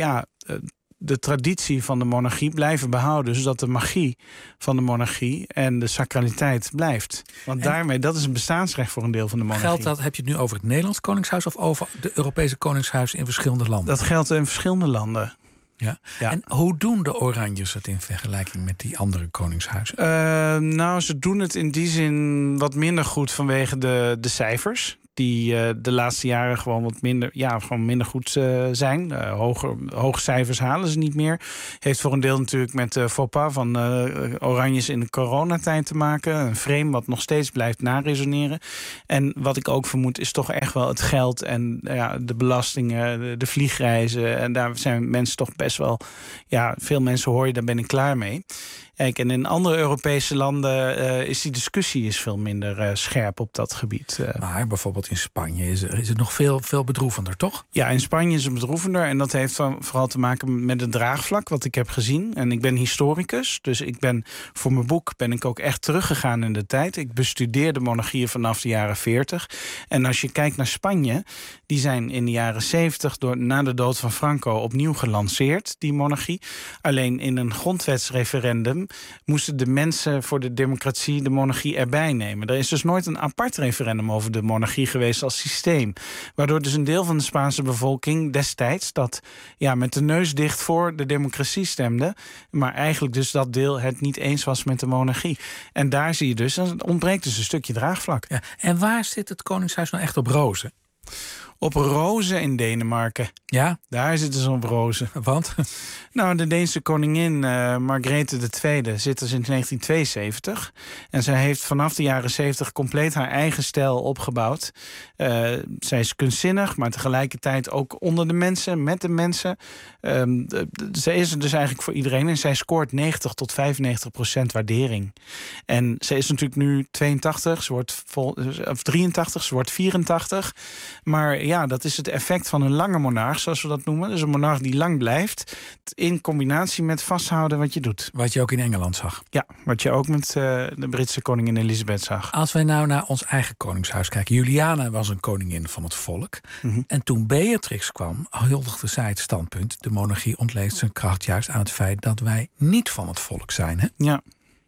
de traditie van de monarchie blijven behouden. Zodat de magie van de monarchie en de sacraliteit blijft. Want daarmee, dat is een bestaansrecht voor een deel van de monarchie. Geldt dat, heb je het nu over het Nederlands Koningshuis of over de Europese Koningshuizen in verschillende landen? Dat geldt in verschillende landen. Ja. En hoe doen de Oranjes het in vergelijking met die andere koningshuizen? Ze doen het in die zin wat minder goed vanwege de cijfers. Die de laatste jaren gewoon wat minder goed zijn. Hoge cijfers halen ze niet meer. Heeft voor een deel natuurlijk met faux pas van Oranjes in de coronatijd te maken. Een frame wat nog steeds blijft naresoneren. En wat ik ook vermoed is toch echt wel het geld en de belastingen, de vliegreizen. En daar zijn mensen toch best wel... Ja, veel mensen hoor je, daar ben ik klaar mee. Kijk, en in andere Europese landen is die discussie veel minder scherp op dat gebied. Maar bijvoorbeeld bijvoorbeeld in Spanje is het nog veel bedroevender, toch? Ja, in Spanje is het bedroevender. En dat heeft vooral te maken met het draagvlak wat ik heb gezien. En ik ben historicus, dus voor mijn boek ben ik ook echt teruggegaan in de tijd. Ik bestudeerde monarchieën vanaf de jaren 40. En als je kijkt naar Spanje, die zijn in de jaren 70... na de dood van Franco opnieuw gelanceerd, die monarchie. Alleen in een grondwetsreferendum moesten de mensen voor de democratie de monarchie erbij nemen. Er is dus nooit een apart referendum over de monarchie geweest als systeem. Waardoor dus een deel van de Spaanse bevolking destijds dat met de neus dicht voor de democratie stemde, maar eigenlijk dus dat deel het niet eens was met de monarchie. En daar zie je dus, er ontbreekt dus een stukje draagvlak. Ja, en waar zit het Koningshuis nou echt op rozen? Op rozen in Denemarken. Ja? Daar zitten ze op rozen. Want? Nou, de Deense koningin Margrethe II zit er sinds 1972. En zij heeft vanaf de jaren 70 compleet haar eigen stijl opgebouwd. Zij is kunstzinnig, maar tegelijkertijd ook onder de mensen, met de mensen. Zij is er dus eigenlijk voor iedereen. En zij scoort 90 tot 95% waardering. En zij is natuurlijk nu 82, ze wordt 83, ze wordt 84. Maar ja, dat is het effect van een lange monarch, zoals we dat noemen. Dus een monarch die lang blijft, in combinatie met vasthouden wat je doet. Wat je ook in Engeland zag. Ja, wat je ook met de Britse koningin Elizabeth zag. Als wij nou naar ons eigen koningshuis kijken. Juliana was een koningin van het volk. Mm-hmm. En toen Beatrix kwam, huldigde zij het standpunt: de monarchie ontleent zijn kracht juist aan het feit dat wij niet van het volk zijn. Hè? Ja.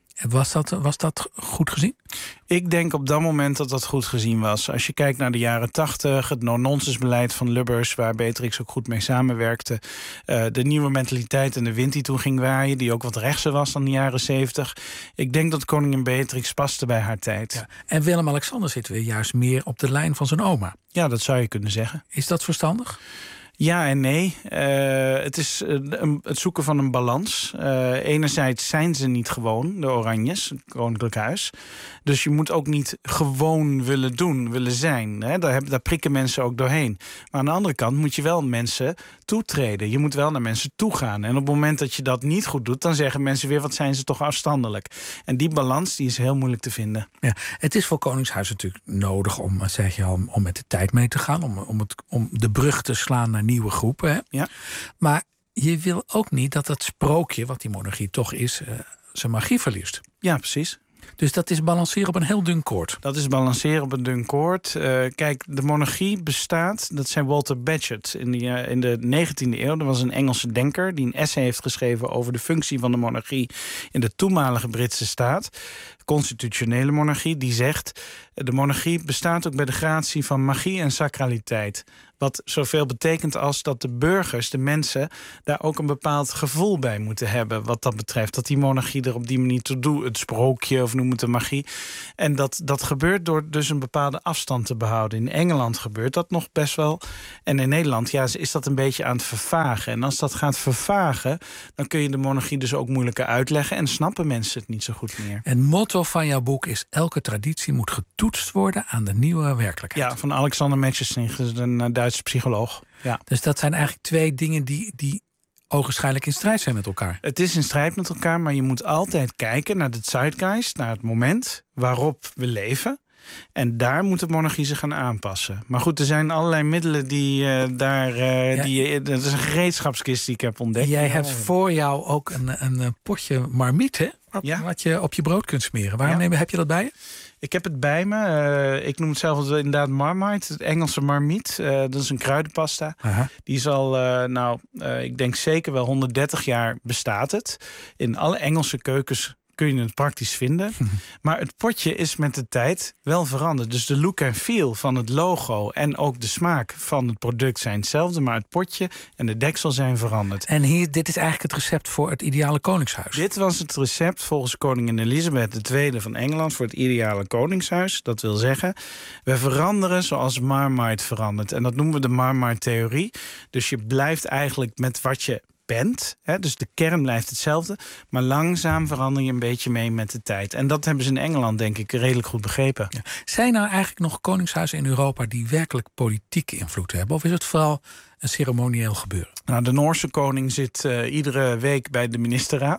Was dat goed gezien? Ik denk op dat moment dat dat goed gezien was. Als je kijkt naar de jaren 80, het no-nonsense-beleid van Lubbers, waar Beatrix ook goed mee samenwerkte. De nieuwe mentaliteit en de wind die toen ging waaien, die ook wat rechtser was dan de jaren 70. Ik denk dat koningin Beatrix paste bij haar tijd. Ja. En Willem-Alexander zit weer juist meer op de lijn van zijn oma. Ja, dat zou je kunnen zeggen. Is dat verstandig? Ja en nee. Het is het zoeken van een balans. Enerzijds zijn ze niet gewoon, de Oranjes, het Koninklijk Huis. Dus je moet ook niet gewoon willen zijn. Hè? Daar prikken mensen ook doorheen. Maar aan de andere kant moet je wel mensen toetreden. Je moet wel naar mensen toe gaan. En op het moment dat je dat niet goed doet, dan zeggen mensen weer: wat zijn ze toch afstandelijk. En die balans die is heel moeilijk te vinden. Ja, het is voor Koningshuis natuurlijk nodig om met de tijd mee te gaan. Om de brug te slaan naar nieuwe groepen. Hè? Ja. Maar je wil ook niet dat dat sprookje, wat die monarchie toch is, zijn magie verliest. Ja, precies. Dus dat is balanceren op een heel dun koord. Dat is balanceren op een dun koord. Kijk, de monarchie bestaat, dat zei Walter Bagehot in de 19e eeuw. Er was een Engelse denker die een essay heeft geschreven over de functie van de monarchie in de toenmalige Britse staat. Constitutionele monarchie, die zegt: de monarchie bestaat ook bij de gratie van magie en sacraliteit. Wat zoveel betekent als dat de burgers, de mensen, daar ook een bepaald gevoel bij moeten hebben wat dat betreft. Dat die monarchie er op die manier toe doet, het sprookje of noem het de magie. En dat gebeurt door dus een bepaalde afstand te behouden. In Engeland gebeurt dat nog best wel. En in Nederland is dat een beetje aan het vervagen. En als dat gaat vervagen, dan kun je de monarchie dus ook moeilijker uitleggen en snappen mensen het niet zo goed meer. En het motto van jouw boek is: elke traditie moet getoetst worden aan de nieuwe werkelijkheid. Ja, van Alexander Matjesnik, een Duitse psycholoog. Ja. Dus dat zijn eigenlijk twee dingen die ogenschijnlijk in strijd zijn met elkaar. Het is in strijd met elkaar, maar je moet altijd kijken naar de zeitgeist, naar het moment waarop we leven. En daar moet de monarchie zich gaan aanpassen. Maar goed, er zijn allerlei middelen dat is een gereedschapskist die ik heb ontdekt. Jij hebt voor jou ook een potje marmiet, hè? Wat je op je brood kunt smeren. Waarom heb je dat bij je? Ik heb het bij me. Ik noem het zelf inderdaad Marmite, het Engelse marmiet. Dat is een kruidenpasta. Aha. Die is al, ik denk zeker wel 130 jaar bestaat het. In alle Engelse keukens kun je het praktisch vinden. Maar het potje is met de tijd wel veranderd. Dus de look en feel van het logo en ook de smaak van het product zijn hetzelfde, maar het potje en de deksel zijn veranderd. En dit is eigenlijk het recept voor het ideale koningshuis? Dit was het recept volgens koningin Elizabeth II van Engeland voor het ideale koningshuis. Dat wil zeggen, we veranderen zoals Marmite verandert. En dat noemen we de Marmite-theorie. Dus je blijft eigenlijk met wat je bent. Hè? Dus de kern blijft hetzelfde. Maar langzaam verander je een beetje mee met de tijd. En dat hebben ze in Engeland, denk ik, redelijk goed begrepen. Ja. Zijn er eigenlijk nog koningshuizen in Europa die werkelijk politieke invloed hebben? Of is het vooral een ceremonieel gebeuren? Nou, de Noorse koning zit iedere week bij de ministerraad.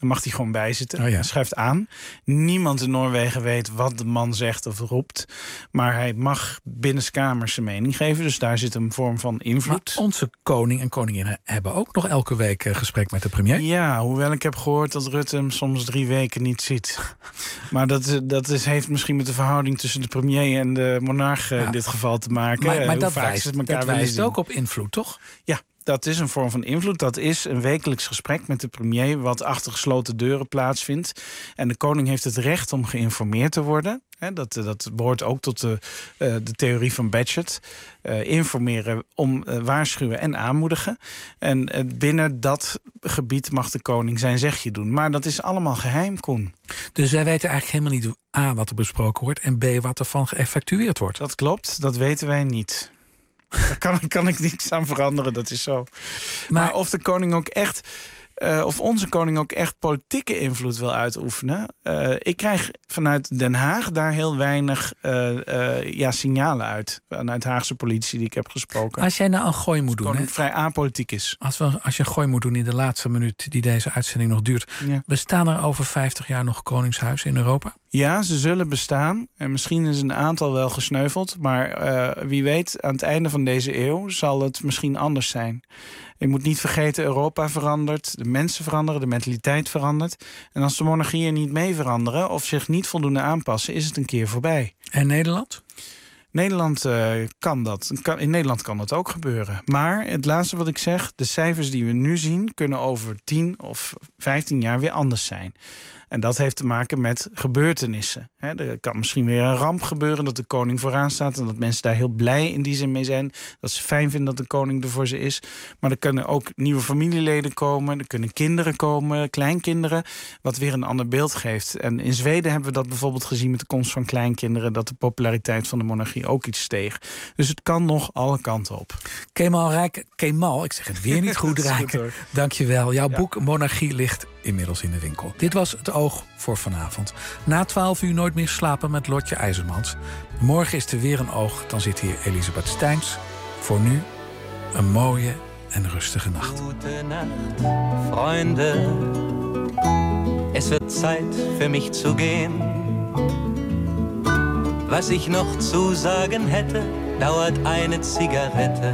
Dan mag hij gewoon bijzitten. Oh ja. Hij schuift aan. Niemand in Noorwegen weet wat de man zegt of roept. Maar hij mag binnenskamers zijn mening geven. Dus daar zit een vorm van invloed. Maar onze koning en koningin hebben ook nog elke week gesprek met de premier. Ja, hoewel ik heb gehoord dat Rutte hem soms 3 weken niet ziet. Maar dat heeft misschien met de verhouding tussen de premier en de monarch in dit geval te maken. Maar dat wijst ook op invloed, toch? Ja. Dat is een vorm van invloed. Dat is een wekelijks gesprek met de premier wat achter gesloten deuren plaatsvindt. En de koning heeft het recht om geïnformeerd te worden. Dat behoort ook tot de theorie van Bagehot. Informeren om waarschuwen en aanmoedigen. En binnen dat gebied mag de koning zijn zegje doen. Maar dat is allemaal geheim, Koen. Dus wij weten eigenlijk helemaal niet A, wat er besproken wordt, en B, wat er van geëffectueerd wordt. Dat klopt, dat weten wij niet. Daar kan ik niks aan veranderen, dat is zo. Maar of de koning ook echt, of onze koning ook echt politieke invloed wil uitoefenen. Ik krijg vanuit Den Haag daar heel weinig signalen uit. Vanuit Haagse politici die ik heb gesproken. Als jij nou een gooi moet doen. De koning vrij apolitiek is. Als je een gooi moet doen in de laatste minuut die deze uitzending nog duurt. Ja. Bestaan er over 50 jaar nog koningshuizen in Europa? Ja, ze zullen bestaan. En misschien is een aantal wel gesneuveld. Maar wie weet, aan het einde van deze eeuw zal het misschien anders zijn. Je moet niet vergeten, Europa verandert, de mensen veranderen, de mentaliteit verandert. En als de monarchieën niet mee veranderen of zich niet voldoende aanpassen, is het een keer voorbij. En Nederland? Nederland kan dat. In Nederland kan dat ook gebeuren. Maar het laatste wat ik zeg, de cijfers die we nu zien kunnen over 10 of 15 jaar weer anders zijn. En dat heeft te maken met gebeurtenissen. Er kan misschien weer een ramp gebeuren dat de koning vooraan staat en dat mensen daar heel blij in die zin mee zijn. Dat ze fijn vinden dat de koning er voor ze is. Maar er kunnen ook nieuwe familieleden komen. Er kunnen kinderen komen, kleinkinderen, wat weer een ander beeld geeft. En in Zweden hebben we dat bijvoorbeeld gezien met de komst van kleinkinderen, dat de populariteit van de monarchie ook iets steeg. Dus het kan nog alle kanten op. Kemal, ik zeg het weer niet goed, Rijken. Dank je wel. Jouw boek Monarchie ligt inmiddels in de winkel. Dit was Het Oog voor vanavond. Na 12 uur Nooit meer slapen met Lotje IJzermans. Morgen is er weer een oog. Dan zit hier Elisabeth Steins. Voor nu een mooie en rustige nacht. Gute Nacht, Freunde. Es wird Zeit für mich zu gehen. Was ich noch zu sagen hätte, dauert eine Zigarette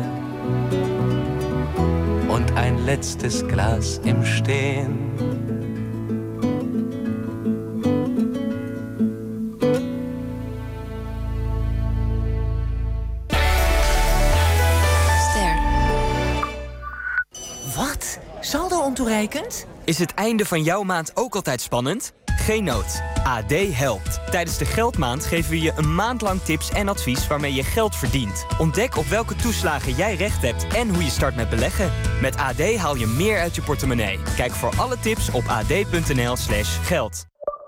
und ein letztes Glas im Stehen. Wat? Saldo ontoereikend? Is het einde van jouw maand ook altijd spannend? Geen nood. AD helpt. Tijdens de Geldmaand geven we je een maand lang tips en advies waarmee je geld verdient. Ontdek op welke toeslagen jij recht hebt en hoe je start met beleggen. Met AD haal je meer uit je portemonnee. Kijk voor alle tips op ad.nl/geld.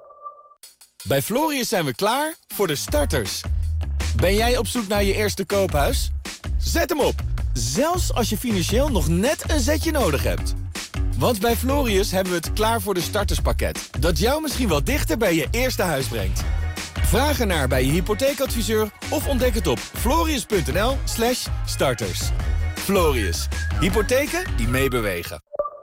Bij Florius zijn we klaar voor de starters. Ben jij op zoek naar je eerste koophuis? Zet hem op! Zelfs als je financieel nog net een zetje nodig hebt. Want bij Florius hebben we het klaar voor de starterspakket. Dat jou misschien wel dichter bij je eerste huis brengt. Vraag ernaar bij je hypotheekadviseur of ontdek het op florius.nl/starters. Florius. Hypotheken die meebewegen.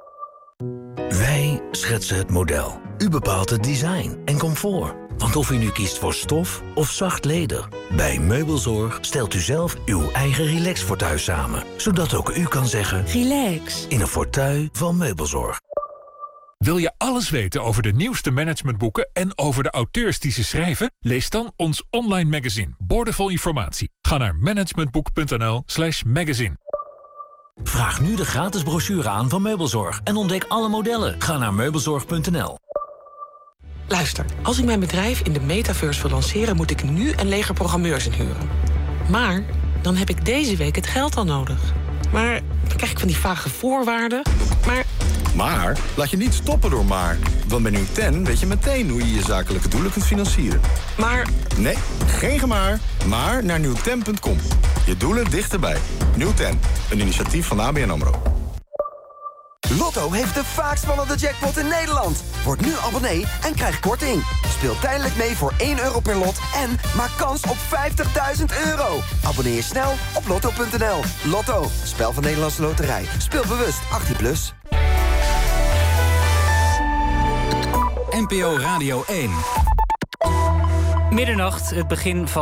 Wij schetsen het model. U bepaalt het design en comfort. Want of u nu kiest voor stof of zacht leder, bij Meubelzorg stelt u zelf uw eigen relax-fauteuil samen. Zodat ook u kan zeggen: relax in een fauteuil van Meubelzorg. Wil je alles weten over de nieuwste managementboeken en over de auteurs die ze schrijven? Lees dan ons online magazine, Boordevol Informatie. Ga naar managementboek.nl/magazine. Vraag nu de gratis brochure aan van Meubelzorg en ontdek alle modellen. Ga naar meubelzorg.nl. Luister, als ik mijn bedrijf in de metaverse wil lanceren, moet ik nu een leger programmeurs inhuren. Maar dan heb ik deze week het geld al nodig. Maar dan krijg ik van die vage voorwaarden. Maar laat je niet stoppen door maar. Want bij Newten weet je meteen hoe je je zakelijke doelen kunt financieren. Maar... Nee, geen gemaar, maar naar newten.com. Je doelen dichterbij. Newten, een initiatief van ABN AMRO. Lotto heeft de vaakst spannende jackpot in Nederland. Word nu abonnee en krijg korting. Speel tijdelijk mee voor €1 per lot en maak kans op €50.000. Abonneer je snel op lotto.nl. Lotto, spel van Nederlandse Loterij. Speel bewust, 18+. NPO Radio 1. Middernacht, het begin van